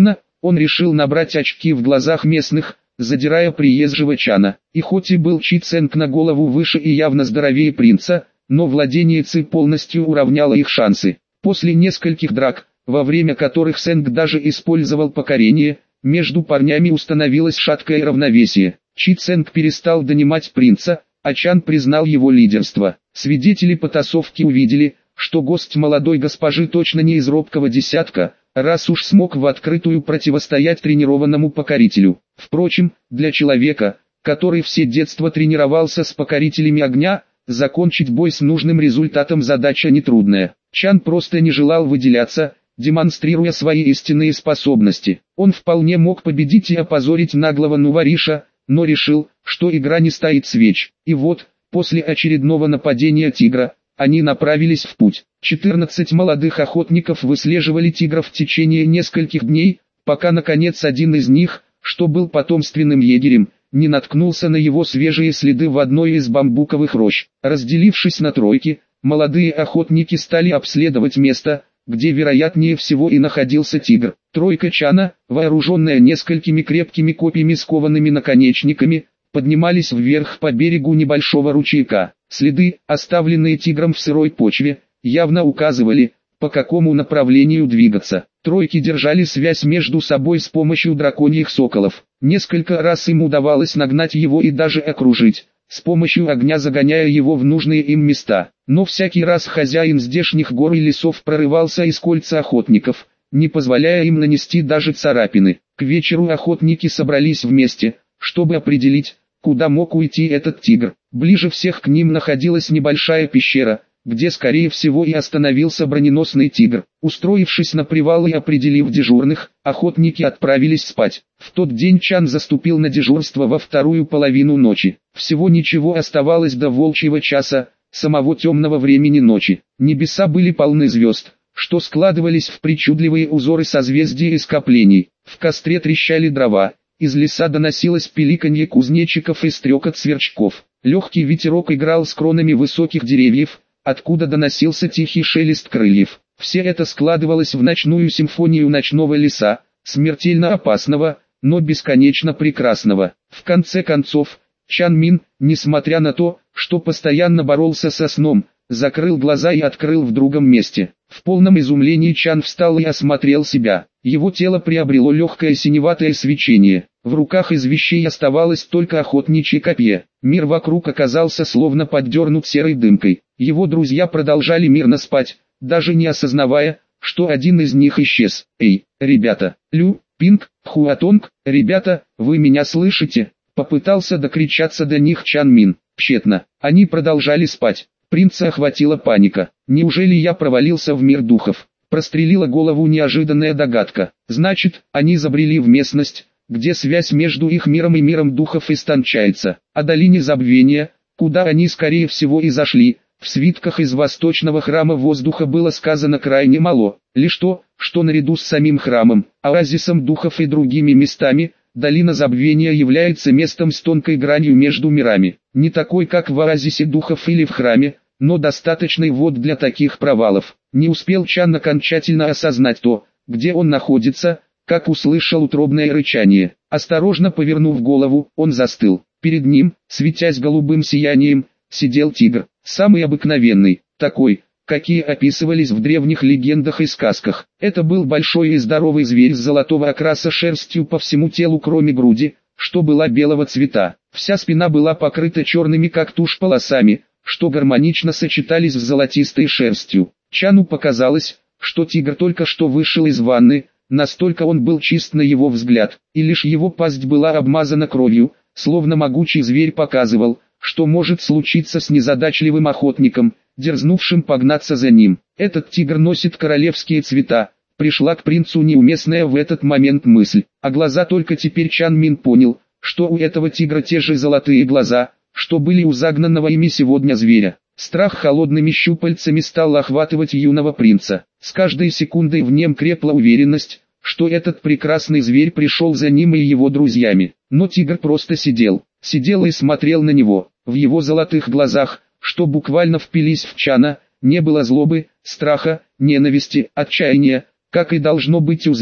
Он решил набрать очки в глазах местных, задирая приезжего Чана. И хоть и был Чи Ценг на голову выше и явно здоровее принца, но владение Ци полностью уравняло их шансы. После нескольких драк, во время которых Сэнг даже использовал покорение, между парнями установилось шаткое равновесие. Чи Ценг перестал донимать принца, а Чан признал его лидерство. Свидетели потасовки увидели, что гость молодой госпожи точно не из робкого десятка, раз уж смог в открытую противостоять тренированному покорителю. Впрочем, для человека, который все детство тренировался с покорителями огня, закончить бой с нужным результатом задача нетрудная. Чан просто не желал выделяться, демонстрируя свои истинные способности. Он вполне мог победить и опозорить наглого Нувариша, но решил, что игра не стоит свеч. И вот, после очередного нападения тигра, они направились в путь. четырнадцать молодых охотников выслеживали тигра в течение нескольких дней, пока наконец один из них, что был потомственным егерем, не наткнулся на его свежие следы в одной из бамбуковых рощ. Разделившись на тройки, молодые охотники стали обследовать место, где вероятнее всего и находился тигр. Тройка Чана, вооруженная несколькими крепкими копьями с коваными наконечниками, поднимались вверх по берегу небольшого ручейка. Следы, оставленные тигром в сырой почве, явно указывали, по какому направлению двигаться. Тройки держали связь между собой с помощью драконьих соколов. Несколько раз им удавалось нагнать его и даже окружить, с помощью огня загоняя его в нужные им места. Но всякий раз хозяин здешних гор и лесов прорывался из кольца охотников, не позволяя им нанести даже царапины. К вечеру охотники собрались вместе, чтобы определить, куда мог уйти этот тигр. Ближе всех к ним находилась небольшая пещера, где скорее всего и остановился броненосный тигр. Устроившись на привал и определив дежурных, охотники отправились спать. В тот день Чан заступил на дежурство во вторую половину ночи. Всего ничего оставалось до волчьего часа, самого темного времени ночи. Небеса были полны звезд, что складывались в причудливые узоры созвездий и скоплений. В костре трещали дрова, из леса доносилось пиликанье кузнечиков и стрекот сверчков. Легкий ветерок играл с кронами высоких деревьев, откуда доносился тихий шелест крыльев. Все это складывалось в ночную симфонию ночного леса, смертельно опасного, но бесконечно прекрасного. В конце концов, Чан Мин, несмотря на то, что постоянно боролся со сном, закрыл глаза и открыл в другом месте. В полном изумлении Чан встал и осмотрел себя. Его тело приобрело легкое синеватое свечение. В руках из вещей оставалось только охотничье копье. Мир вокруг оказался словно поддернут серой дымкой. Его друзья продолжали мирно спать, даже не осознавая, что один из них исчез. «Эй, ребята, Лю, Пинг, Хуатонг, ребята, вы меня слышите?» Попытался докричаться до них Чан Мин. Тщетно. Они продолжали спать. Принца охватила паника. «Неужели я провалился в мир духов?» Прострелила голову неожиданная догадка. Значит, они забрели в местность, где связь между их миром и миром духов истончается. О долине забвения, куда они скорее всего и зашли, в свитках из восточного храма воздуха было сказано крайне мало. Лишь то, что наряду с самим храмом, оазисом духов и другими местами, долина забвения является местом с тонкой гранью между мирами. Не такой, как в оазисе духов или в храме, но достаточный ввод для таких провалов. Не успел Чан окончательно осознать то, где он находится, как услышал утробное рычание. Осторожно повернув голову, он застыл. Перед ним, светясь голубым сиянием, сидел тигр. Самый обыкновенный, такой, какие описывались в древних легендах и сказках. Это был большой и здоровый зверь с золотого окраса шерстью по всему телу кроме груди, что была белого цвета. Вся спина была покрыта черными как тушь полосами, что гармонично сочетались с золотистой шерстью. Чану показалось, что тигр только что вышел из ванны, настолько он был чист на его взгляд, и лишь его пасть была обмазана кровью, словно могучий зверь показывал, что может случиться с незадачливым охотником, дерзнувшим погнаться за ним. Этот тигр носит королевские цвета. Пришла к принцу неуместная в этот момент мысль, а глаза только теперь Чан Мин понял, что у этого тигра те же золотые глаза, что были у загнанного ими сегодня зверя. Страх холодными щупальцами стал охватывать юного принца. С каждой секундой в нем крепла уверенность, что этот прекрасный зверь пришел за ним и его друзьями. Но тигр просто сидел, сидел и смотрел на него. В его золотых глазах, что буквально впились в Чана, не было злобы, страха, ненависти, отчаяния, как и должно быть у зверя,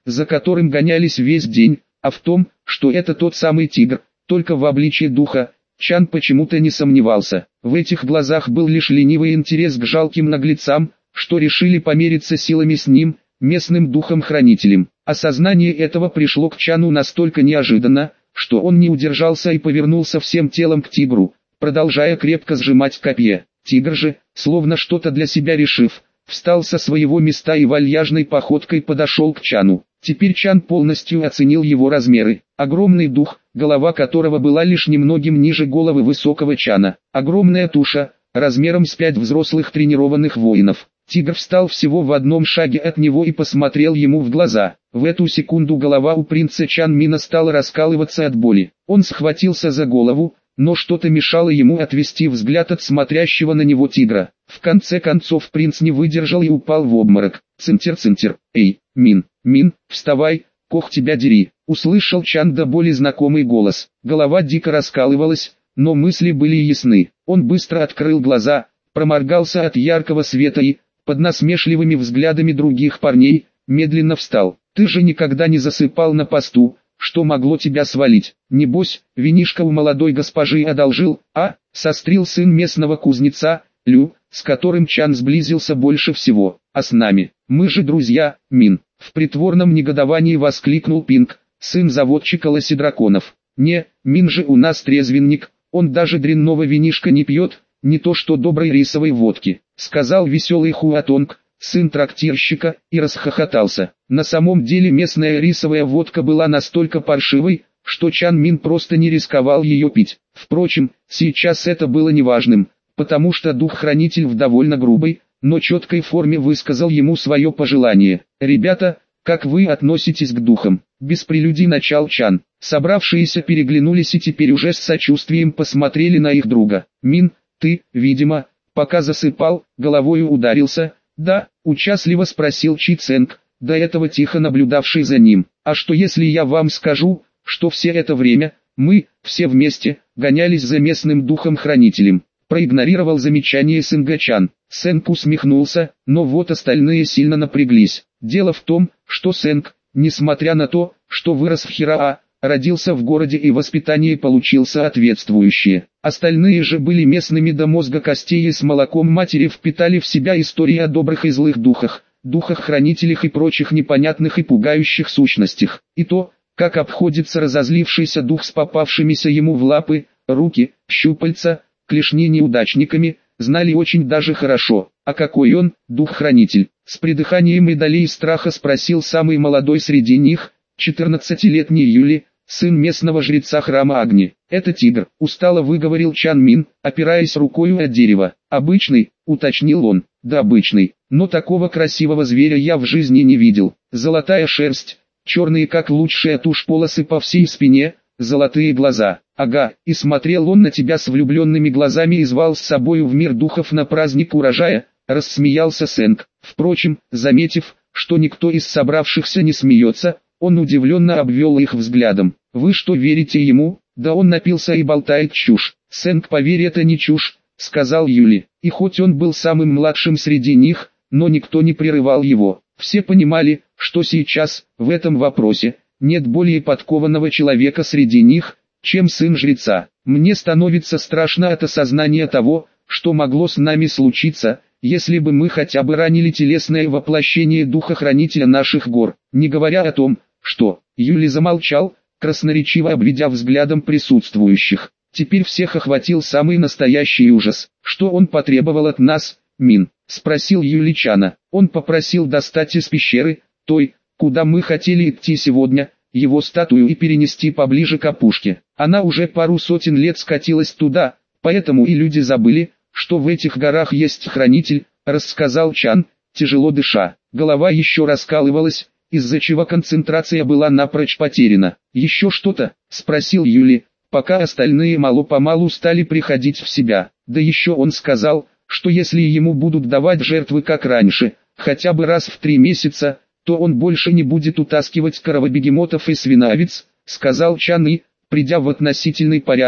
за которым гонялись весь день, а в том, что это тот самый тигр, только в обличье духа, Чан почему-то не сомневался. В этих глазах был лишь ленивый интерес к жалким наглецам, что решили помериться силами с ним, местным духом-хранителем. Осознание этого пришло к Чану настолько неожиданно, что он не удержался и повернулся всем телом к тигру, продолжая крепко сжимать копье. Тигр же, словно что-то для себя решив, встал со своего места и вальяжной походкой подошел к Чану. Теперь Чан полностью оценил его размеры. Огромный дух, голова которого была лишь немногим ниже головы высокого Чана. Огромная туша, размером с пять взрослых тренированных воинов. Тигр встал всего в одном шаге от него и посмотрел ему в глаза. В эту секунду голова у принца Чан Мина стала раскалываться от боли. Он схватился за голову, но что-то мешало ему отвести взгляд от смотрящего на него тигра. В конце концов принц не выдержал и упал в обморок. Цинтер-цинтер, эй, Мин, Мин, вставай, кох тебя дери, услышал Чан до боли знакомый голос. Голова дико раскалывалась, но мысли были ясны. Он быстро открыл глаза, проморгался от яркого света и, под насмешливыми взглядами других парней, медленно встал. Ты же никогда не засыпал на посту, что могло тебя свалить? Небось, винишко у молодой госпожи одолжил, а? Сострил сын местного кузнеца, Лю, с которым Чан сблизился больше всего. А с нами, мы же друзья, Мин. В притворном негодовании воскликнул Пинг, сын заводчика лоси-драконов. Не, Мин же у нас трезвенник, он даже дрянного винишка не пьет, не то что доброй рисовой водки, сказал веселый Хуатонг, сын трактирщика, и расхохотался. На самом деле местная рисовая водка была настолько паршивой, что Чан Мин просто не рисковал ее пить. Впрочем, сейчас это было неважным, потому что дух-хранитель в довольно грубой, но четкой форме высказал ему свое пожелание. «Ребята, как вы относитесь к духам?» Без прелюдий начал Чан. Собравшиеся переглянулись и теперь уже с сочувствием посмотрели на их друга. «Мин, ты, видимо, пока засыпал, головою ударился?» «Да», — участливо спросил Чи Цэнг, до этого тихо наблюдавший за ним. «А что если я вам скажу, что все это время, мы, все вместе, гонялись за местным духом-хранителем?» Проигнорировал замечание Сэнга Чан. Сэнг усмехнулся, но вот остальные сильно напряглись. Дело в том, что Сэнг, несмотря на то, что вырос в Хираа, родился в городе и воспитание получил соответствующее. Остальные же были местными до мозга костей и с молоком матери впитали в себя истории о добрых и злых духах, духах-хранителях и прочих непонятных и пугающих сущностях. И то, как обходится разозлившийся дух с попавшимися ему в лапы, руки, щупальца, клешни неудачниками, знали очень даже хорошо. А какой он, дух-хранитель? С придыханием и долей страха спросил самый молодой среди них, четырнадцатилетний Юли, сын местного жреца храма Агни. «Это тигр», — устало выговорил Чан Мин, опираясь рукою о дерево. «Обычный», — уточнил он. «Да обычный, но такого красивого зверя я в жизни не видел. Золотая шерсть, черные как лучшая тушь полосы по всей спине, золотые глаза. Ага, и смотрел он на тебя с влюбленными глазами и звал с собою в мир духов на праздник урожая», — рассмеялся Сэнг. Впрочем, заметив, что никто из собравшихся не смеется, он удивленно обвел их взглядом. «Вы что, верите ему? Да он напился и болтает чушь». «Сэнг, поверь, это не чушь», — сказал Юли. И хоть он был самым младшим среди них, но никто не прерывал его. Все понимали, что сейчас, в этом вопросе, нет более подкованного человека среди них, чем сын жреца. «Мне становится страшно от осознания того, что могло с нами случиться, если бы мы хотя бы ранили телесное воплощение духа-хранителя наших гор, не говоря о том, что...» Юли замолчал, красноречиво обведя взглядом присутствующих. Теперь всех охватил самый настоящий ужас. «Что он потребовал от нас, Мин?» — спросил Юли Чана. «Он попросил достать из пещеры, той, куда мы хотели идти сегодня, его статую и перенести поближе к опушке. Она уже пару сотен лет скатилась туда, поэтому и люди забыли, что в этих горах есть хранитель», — рассказал Чан, тяжело дыша. Голова еще раскалывалась, из-за чего концентрация была напрочь потеряна. «Еще что-то?» — спросил Юли, пока остальные мало-помалу стали приходить в себя. Да еще он сказал, что если ему будут давать жертвы как раньше, хотя бы раз в три месяца, то он больше не будет утаскивать коровобегемотов и свиновиц, сказал Чан и, придя в относительный порядок,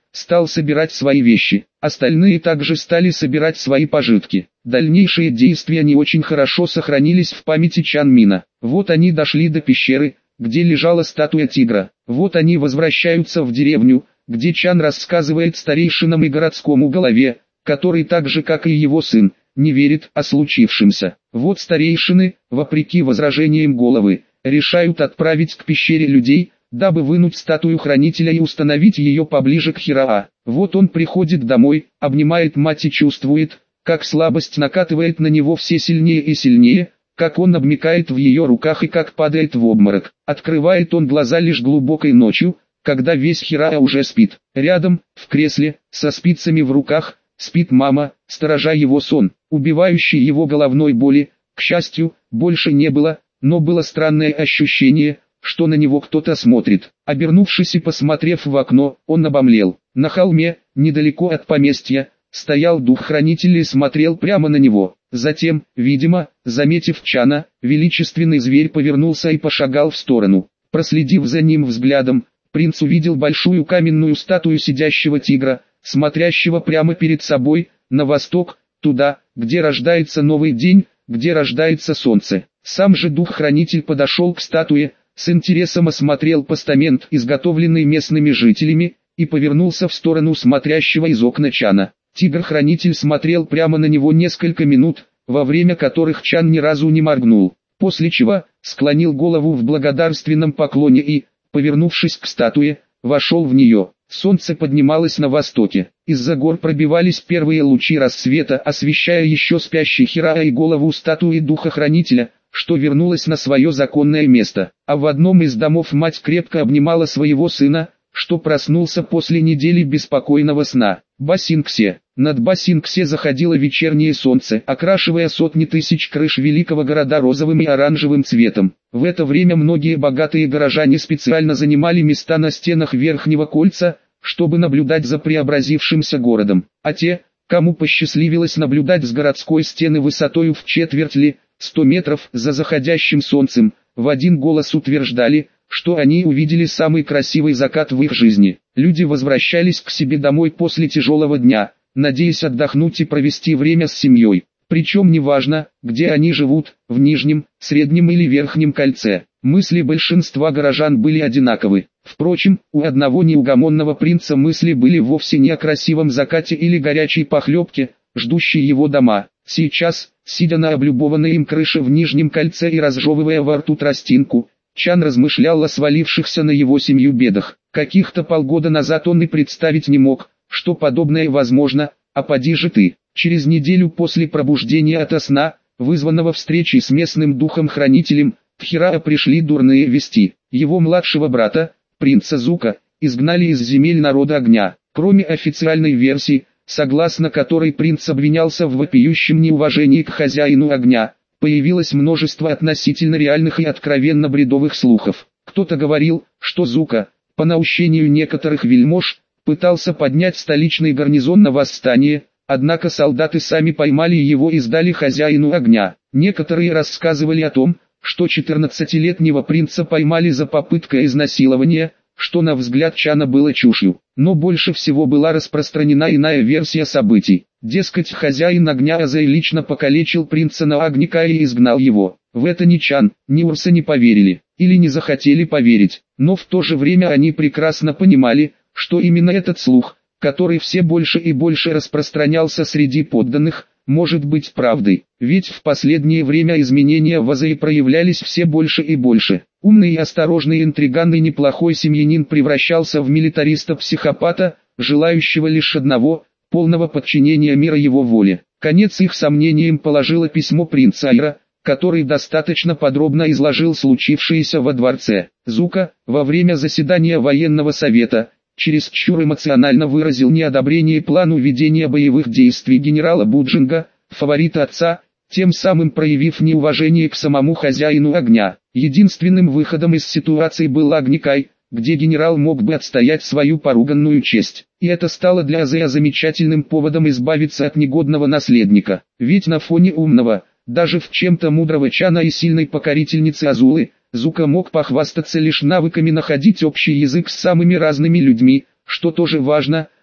стал собирать свои вещи. Остальные также стали собирать свои пожитки. Дальнейшие действия не очень хорошо сохранились в памяти Чан Мина. Вот они дошли до пещеры, где лежала статуя тигра. Вот они возвращаются в деревню, где Чан рассказывает старейшинам и городскому голове, который так же как и его сын, не верит о случившемся. Вот старейшины, вопреки возражениям головы, решают отправить к пещере людей, дабы вынуть статую хранителя и установить ее поближе к Хираа. Вот он приходит домой, обнимает мать и чувствует, как слабость накатывает на него все сильнее и сильнее, как он обмякает в ее руках и как падает в обморок. Открывает он глаза лишь глубокой ночью, когда весь Хираа уже спит. Рядом, в кресле, со спицами в руках, спит мама, сторожа его сон, убивающий его головной боли. К счастью, больше не было, но было странное ощущение, что на него кто-то смотрит. Обернувшись и посмотрев в окно, он обомлел. На холме, недалеко от поместья, стоял дух-хранитель и смотрел прямо на него. Затем, видимо, заметив Чана, величественный зверь повернулся и пошагал в сторону. Проследив за ним взглядом, принц увидел большую каменную статую сидящего тигра, смотрящего прямо перед собой, на восток, туда, где рождается новый день, где рождается солнце. Сам же дух-хранитель подошел к статуе, с интересом осмотрел постамент, изготовленный местными жителями, и повернулся в сторону смотрящего из окна Чана. Тигр-хранитель смотрел прямо на него несколько минут, во время которых Чан ни разу не моргнул, после чего склонил голову в благодарственном поклоне и, повернувшись к статуе, вошел в нее. Солнце поднималось на востоке, из-за гор пробивались первые лучи рассвета, освещая еще спящий Хираа и голову статуи духа-хранителя, что вернулась на свое законное место. А в одном из домов мать крепко обнимала своего сына, что проснулся после недели беспокойного сна. Басингсе. Над Басингсе заходило вечернее солнце, окрашивая сотни тысяч крыш великого города розовым и оранжевым цветом. В это время многие богатые горожане специально занимали места на стенах верхнего кольца, чтобы наблюдать за преобразившимся городом. А те, кому посчастливилось наблюдать с городской стены высотою в четверть ли, сто метров за заходящим солнцем, в один голос утверждали, что они увидели самый красивый закат в их жизни. Люди возвращались к себе домой после тяжелого дня, надеясь отдохнуть и провести время с семьей. Причем неважно, где они живут, в нижнем, среднем или верхнем кольце. Мысли большинства горожан были одинаковы. Впрочем, у одного неугомонного принца мысли были вовсе не о красивом закате или горячей похлебке, ждущей его дома. Сейчас, сидя на облюбованной им крыше в нижнем кольце и разжевывая во рту тростинку, Чан размышлял о свалившихся на его семью бедах. Каких-то полгода назад он и представить не мог, что подобное возможно, а поди же ты. Через неделю после пробуждения ото сна, вызванного встречей с местным духом-хранителем, в Хираа пришли дурные вести. Его младшего брата, принца Зука, изгнали из земель народа огня. Кроме официальной версии, согласно которой принц обвинялся в вопиющем неуважении к хозяину огня, появилось множество относительно реальных и откровенно бредовых слухов. Кто-то говорил, что Зука, по наущению некоторых вельмож, пытался поднять столичный гарнизон на восстание, однако солдаты сами поймали его и сдали хозяину огня. Некоторые рассказывали о том, что четырнадцатилетнего принца поймали за попыткой изнасилования, что на взгляд Чана было чушью. Но больше всего была распространена иная версия событий. Дескать, хозяин огня Азей лично покалечил принца Наагника и изгнал его. В это ни Чан, ни Урса не поверили, или не захотели поверить. Но в то же время они прекрасно понимали, что именно этот слух, который все больше и больше распространялся среди подданных, может быть правдой. Ведь в последнее время изменения в Азее проявлялись все больше и больше. Умный и осторожный интриган и неплохой семьянин превращался в милитариста-психопата, желающего лишь одного – полного подчинения мира его воле. Конец их сомнениям положило письмо принца Айра, который достаточно подробно изложил случившееся во дворце. Зука, во время заседания военного совета, чересчур эмоционально выразил неодобрение плану ведения боевых действий генерала Буджинга, фаворита отца, тем самым проявив неуважение к самому хозяину огня. Единственным выходом из ситуации был Агникай, где генерал мог бы отстоять свою поруганную честь. И это стало для Азея замечательным поводом избавиться от негодного наследника. Ведь на фоне умного, даже в чем-то мудрого Чана и сильной покорительницы Азулы, Зука мог похвастаться лишь навыками находить общий язык с самыми разными людьми, что тоже важно,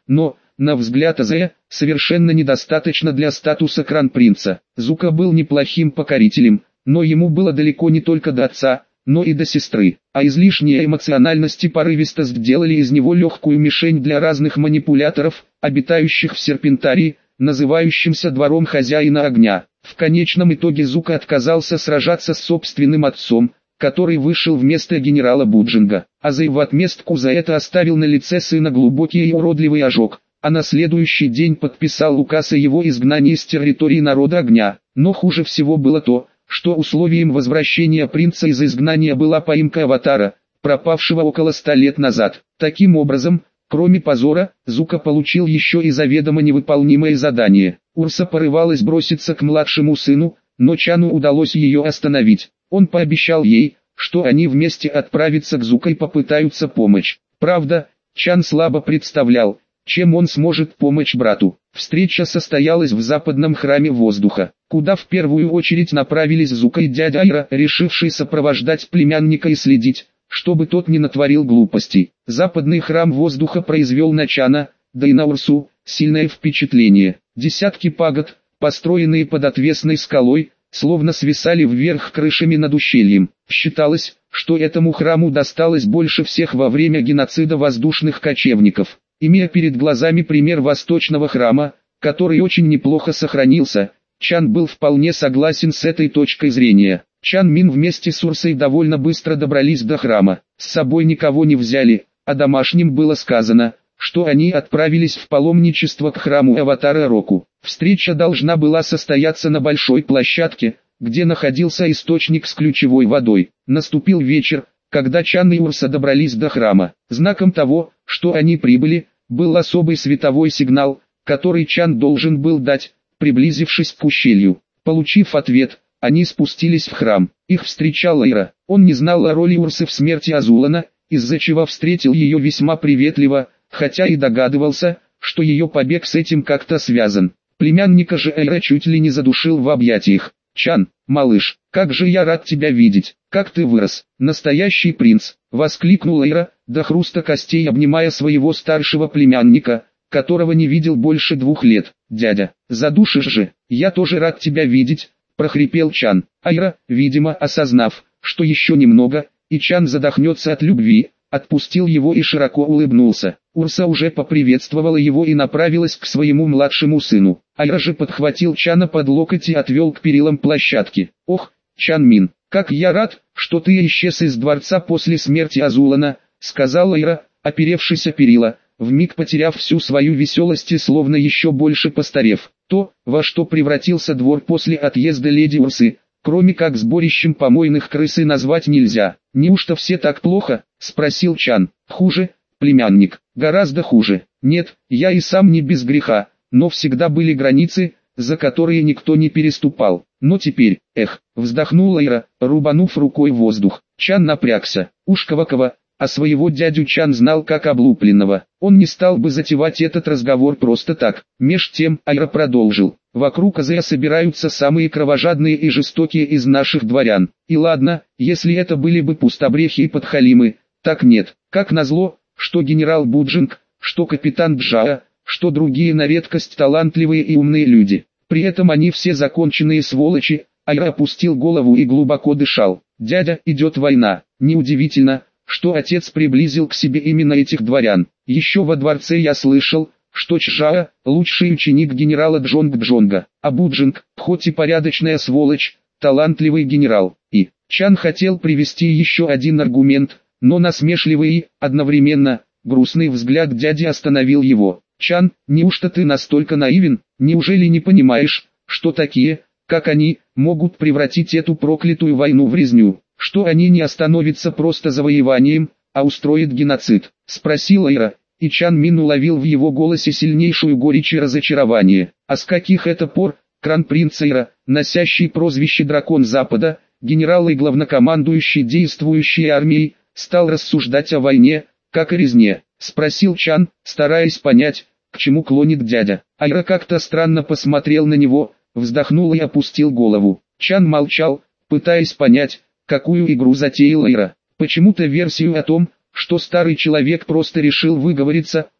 но, на взгляд Азея, совершенно недостаточно для статуса кронпринца. Зука был неплохим покорителем, но ему было далеко не только до отца, но и до сестры, а излишняя эмоциональность и порывистость делали из него легкую мишень для разных манипуляторов, обитающих в серпентарии, называющимся двором хозяина огня. В конечном итоге Зука отказался сражаться с собственным отцом, который вышел вместо генерала Буджинга, а Зэй в отместку за это оставил на лице сына глубокий и уродливый ожог, а на следующий день подписал указ о его изгнании с территории народа огня. Но хуже всего было то, что условием возвращения принца из изгнания была поимка аватара, пропавшего около ста лет назад. Таким образом, кроме позора, Зука получил еще и заведомо невыполнимое задание. Урса порывалась броситься к младшему сыну, но Чану удалось ее остановить. Он пообещал ей, что они вместе отправятся к Зука и попытаются помочь. Правда, Чан слабо представлял, чем он сможет помочь брату. Встреча состоялась в западном храме воздуха, куда в первую очередь направились Зука и дядя Айра, решивший сопровождать племянника и следить, чтобы тот не натворил глупостей. Западный храм воздуха произвел на Чана, да и на Урсу, сильное впечатление. Десятки пагод, построенные под отвесной скалой, словно свисали вверх крышами над ущельем. Считалось, что этому храму досталось больше всех во время геноцида воздушных кочевников. Имея перед глазами пример восточного храма, который очень неплохо сохранился, Чан был вполне согласен с этой точкой зрения. Чан Мин вместе с Урсой довольно быстро добрались до храма. С собой никого не взяли, а домашним было сказано, что они отправились в паломничество к храму Аватара Року. Встреча должна была состояться на большой площадке, где находился источник с ключевой водой. Наступил вечер, когда Чан и Урса добрались до храма. Знаком того, что они прибыли, был особый световой сигнал, который Чан должен был дать, приблизившись к ущелью. Получив ответ, они спустились в храм. Их встречал Айра. Он не знал о роли Урсы в смерти Азулана, из-за чего встретил ее весьма приветливо, хотя и догадывался, что ее побег с этим как-то связан. Племянника же Айра чуть ли не задушил в объятиях. «Чан, малыш, как же я рад тебя видеть, как ты вырос, настоящий принц!» — воскликнул Айра, до хруста костей обнимая своего старшего племянника, которого не видел больше двух лет. «Дядя, задушишь же, я тоже рад тебя видеть!» — прохрипел Чан. Айра, видимо осознав, что еще немного, и Чан задохнется от любви, отпустил его и широко улыбнулся. Урса уже поприветствовала его и направилась к своему младшему сыну. Айра же подхватил Чана под локоть и отвел к перилам площадки. «Ох, Чан Мин, как я рад, что ты исчез из дворца после смерти Азулана», — сказал Айра, оперевшись о перила, вмиг потеряв всю свою веселость и словно еще больше постарев. То, во что превратился двор после отъезда леди Урсы, кроме как сборищем помойных крыс и назвать нельзя. «Неужто все так плохо?» — спросил Чан. «Хуже, племянник, гораздо хуже. Нет, я и сам не без греха, но всегда были границы, за которые никто не переступал. Но теперь, эх», — вздохнула Айра, рубанув рукой воздух. Чан напрягся. Уж кого-кого, а своего дядю Чан знал как облупленного. Он не стал бы затевать этот разговор просто так. Меж тем Айра продолжил. «Вокруг Азея собираются самые кровожадные и жестокие из наших дворян. И ладно, если это были бы пустобрехи и подхалимы, так нет. Как назло, что генерал Буджинг, что капитан Джаа, что другие на редкость талантливые и умные люди. При этом они все законченные сволочи». Айра опустил голову и глубоко дышал. «Дядя, идет война. Неудивительно, что отец приблизил к себе именно этих дворян. Еще во дворце я слышал, что Чжаа – лучший ученик генерала Джонг-Джонга, а Буджинг, хоть и порядочная сволочь, талантливый генерал». И Чан хотел привести еще один аргумент, но насмешливый и, одновременно, грустный взгляд дяди остановил его. «Чан, неужто ты настолько наивен? Неужели не понимаешь, что такие, как они, могут превратить эту проклятую войну в резню? Что они не остановятся просто завоеванием, а устроят геноцид?» — спросил Айра, и Чан Мин уловил в его голосе сильнейшую горечь и разочарование. «А с каких это пор, кронпринц Айра, носящий прозвище Дракон Запада, генерал и главнокомандующий действующей армией, стал рассуждать о войне, как о резне?» — спросил Чан, стараясь понять, к чему клонит дядя. Айра как-то странно посмотрел на него, вздохнул и опустил голову. Чан молчал, пытаясь понять, какую игру затеял Айра. Почему-то версию о том, что старый человек просто решил выговориться,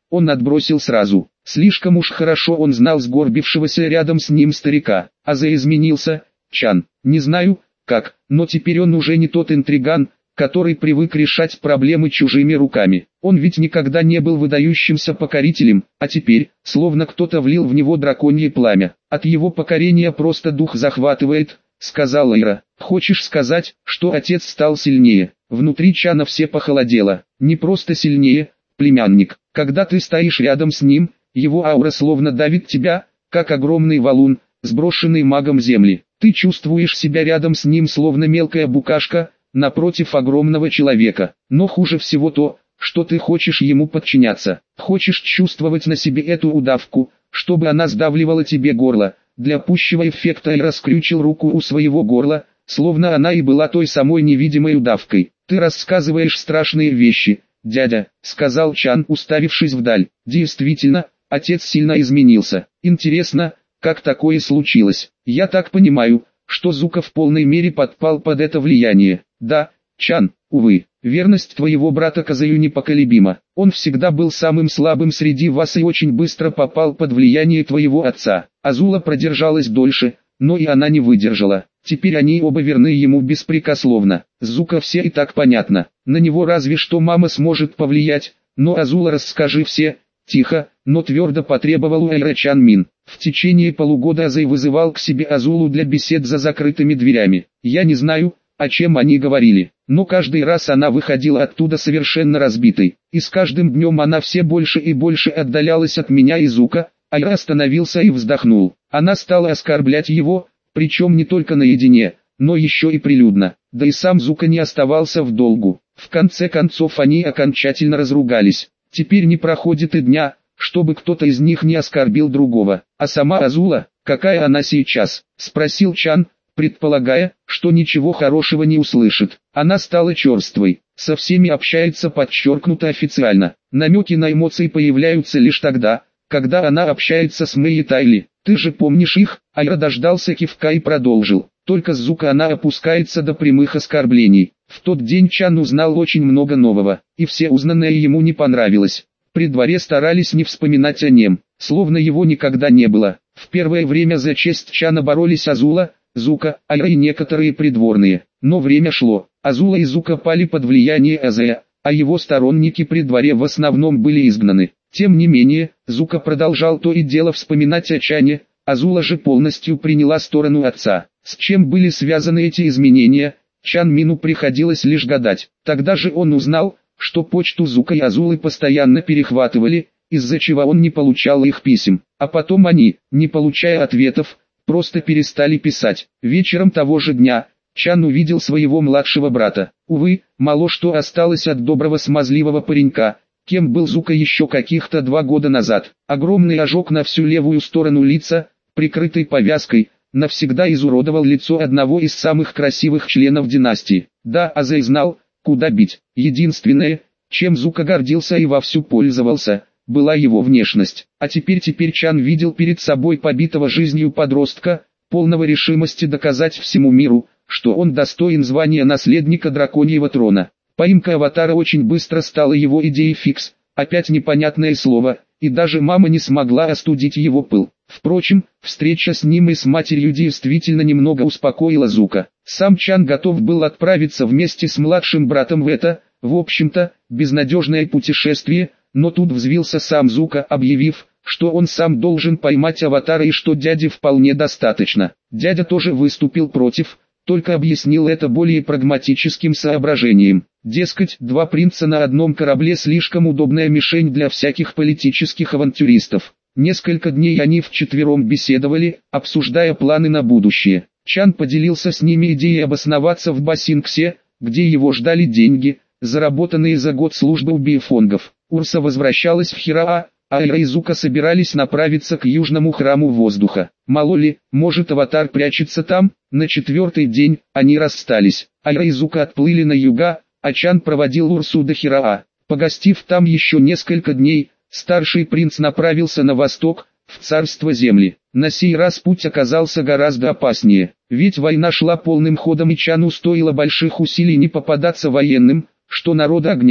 он отбросил сразу. Слишком уж хорошо он знал сгорбившегося рядом с ним старика. Аза изменился, Чан, не знаю, как, но теперь он уже не тот интриган, который привык решать проблемы чужими руками. Он ведь никогда не был выдающимся покорителем, а теперь, словно кто-то влил в него драконье пламя. От его покорения просто дух захватывает, сказала Ира. Хочешь сказать, что отец стал сильнее? Внутри Чана все похолодело. Не просто сильнее, племянник. Когда ты стоишь рядом с ним, его аура словно давит тебя, как огромный валун, сброшенный магом земли. Ты чувствуешь себя рядом с ним словно мелкая букашка, напротив огромного человека. Но хуже всего то, что ты хочешь ему подчиняться. Хочешь чувствовать на себе эту удавку, чтобы она сдавливала тебе горло. Для пущего эффекта Ай раскрючил руку у своего горла, словно она и была той самой невидимой удавкой. «Ты рассказываешь страшные вещи, дядя», — сказал Чан, уставившись вдаль. «Действительно, отец сильно изменился. Интересно, как такое случилось? Я так понимаю, что Зука в полной мере подпал под это влияние». «Да, Чан, увы, верность твоего брата Казаю непоколебима. Он всегда был самым слабым среди вас и очень быстро попал под влияние твоего отца». Азула продержалась дольше, но и она не выдержала. Теперь они оба верны ему беспрекословно. С Зука все и так понятно. На него разве что мама сможет повлиять, но Азула расскажи все. Тихо, но твердо потребовал у Айра Чан Мин. В течение полугода Азай вызывал к себе Азулу для бесед за закрытыми дверями. Я не знаю, о чем они говорили, но каждый раз она выходила оттуда совершенно разбитой, и с каждым днем она все больше и больше отдалялась от меня и Зука. Айра остановился и вздохнул. Она стала оскорблять его, причем не только наедине, но еще и прилюдно, да и сам Зука не оставался в долгу. В конце концов они окончательно разругались. Теперь не проходит и дня, чтобы кто-то из них не оскорбил другого. А сама Азула, какая она сейчас? Спросил Чан, предполагая, что ничего хорошего не услышит. Она стала черствой, со всеми общается подчеркнуто официально. Намеки на эмоции появляются лишь тогда, когда она общается с Мэй и Тайли. Ты же помнишь их? Айра дождался кивка и продолжил. Только с Зука она опускается до прямых оскорблений. В тот день Чан узнал очень много нового, и все узнанное ему не понравилось. При дворе старались не вспоминать о нем, словно его никогда не было. В первое время за честь Чана боролись Азула, Зука, Айра и некоторые придворные. Но время шло, Азула и Зука пали под влияние Азая, а его сторонники при дворе в основном были изгнаны. Тем не менее, Зука продолжал то и дело вспоминать о Чане, Азула же полностью приняла сторону отца. С чем были связаны эти изменения, Чан Мину приходилось лишь гадать. Тогда же он узнал, что почту Зука и Азулы постоянно перехватывали, из-за чего он не получал их писем. А потом они, не получая ответов, просто перестали писать. Вечером того же дня, Чан увидел своего младшего брата. Увы, мало что осталось от доброго смазливого паренька, кем был Зука еще каких-то два года назад. Огромный ожог на всю левую сторону лица, прикрытый повязкой, навсегда изуродовал лицо одного из самых красивых членов династии. Да, Азай знал, куда бить. Единственное, чем Зука гордился и вовсю пользовался, была его внешность. А теперь теперь Чан видел перед собой побитого жизнью подростка, полного решимости доказать всему миру, что он достоин звания наследника драконьего трона. Поимка аватара очень быстро стала его идеей фикс, опять непонятное слово, и даже мама не смогла остудить его пыл. Впрочем, встреча с ним и с матерью действительно немного успокоила Зука. Сам Чан готов был отправиться вместе с младшим братом в это, в общем-то, безнадежное путешествие, но тут взвился сам Зука, объявив, что он сам должен поймать аватара и что дяде вполне достаточно. Дядя тоже выступил против, только объяснил это более прагматическим соображением. Дескать, два принца на одном корабле слишком удобная мишень для всяких политических авантюристов. Несколько дней они вчетвером беседовали, обсуждая планы на будущее. Чан поделился с ними идеей обосноваться в Басингсе, где его ждали деньги, заработанные за год службы у биефонгов. Урса возвращалась в Хираа, а Айра и Зука собирались направиться к южному храму воздуха. Мало ли, может аватар прячется там. На четвертый день они расстались. Айра и Зука отплыли на юга, а Чан проводил Урсу до Хираа. Погостив там еще несколько дней, старший принц направился на восток, в царство земли. На сей раз путь оказался гораздо опаснее, ведь война шла полным ходом и Чану стоило больших усилий не попадаться военным, что народа огня,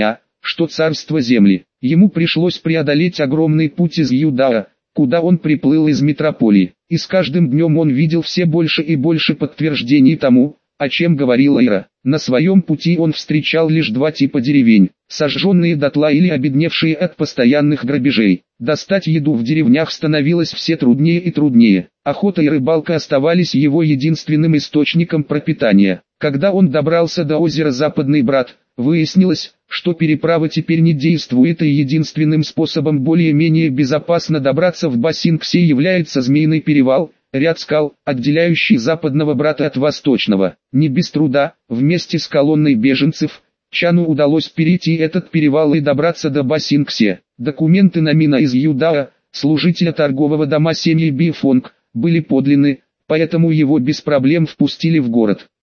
что царство земли. Ему пришлось преодолеть огромный путь из Юдаа, куда он приплыл из метрополии, и с каждым днем он видел все больше и больше подтверждений тому, о чем говорила Ира. На своем пути он встречал лишь два типа деревень: сожженные дотла или обедневшие от постоянных грабежей. Достать еду в деревнях становилось все труднее и труднее. Охота и рыбалка оставались его единственным источником пропитания. Когда он добрался до озера Западный Брат, выяснилось, что переправа теперь не действует, и единственным способом более-менее безопасно добраться в Басинксе является Змеиный перевал, ряд скал, отделяющий Западного Брата от Восточного. Не без труда, вместе с колонной беженцев, Чану удалось перейти этот перевал и добраться до Басинксе. Документы Намина из Юдаа, служителя торгового дома семьи Бифонг, были подлинны, поэтому его без проблем впустили в город.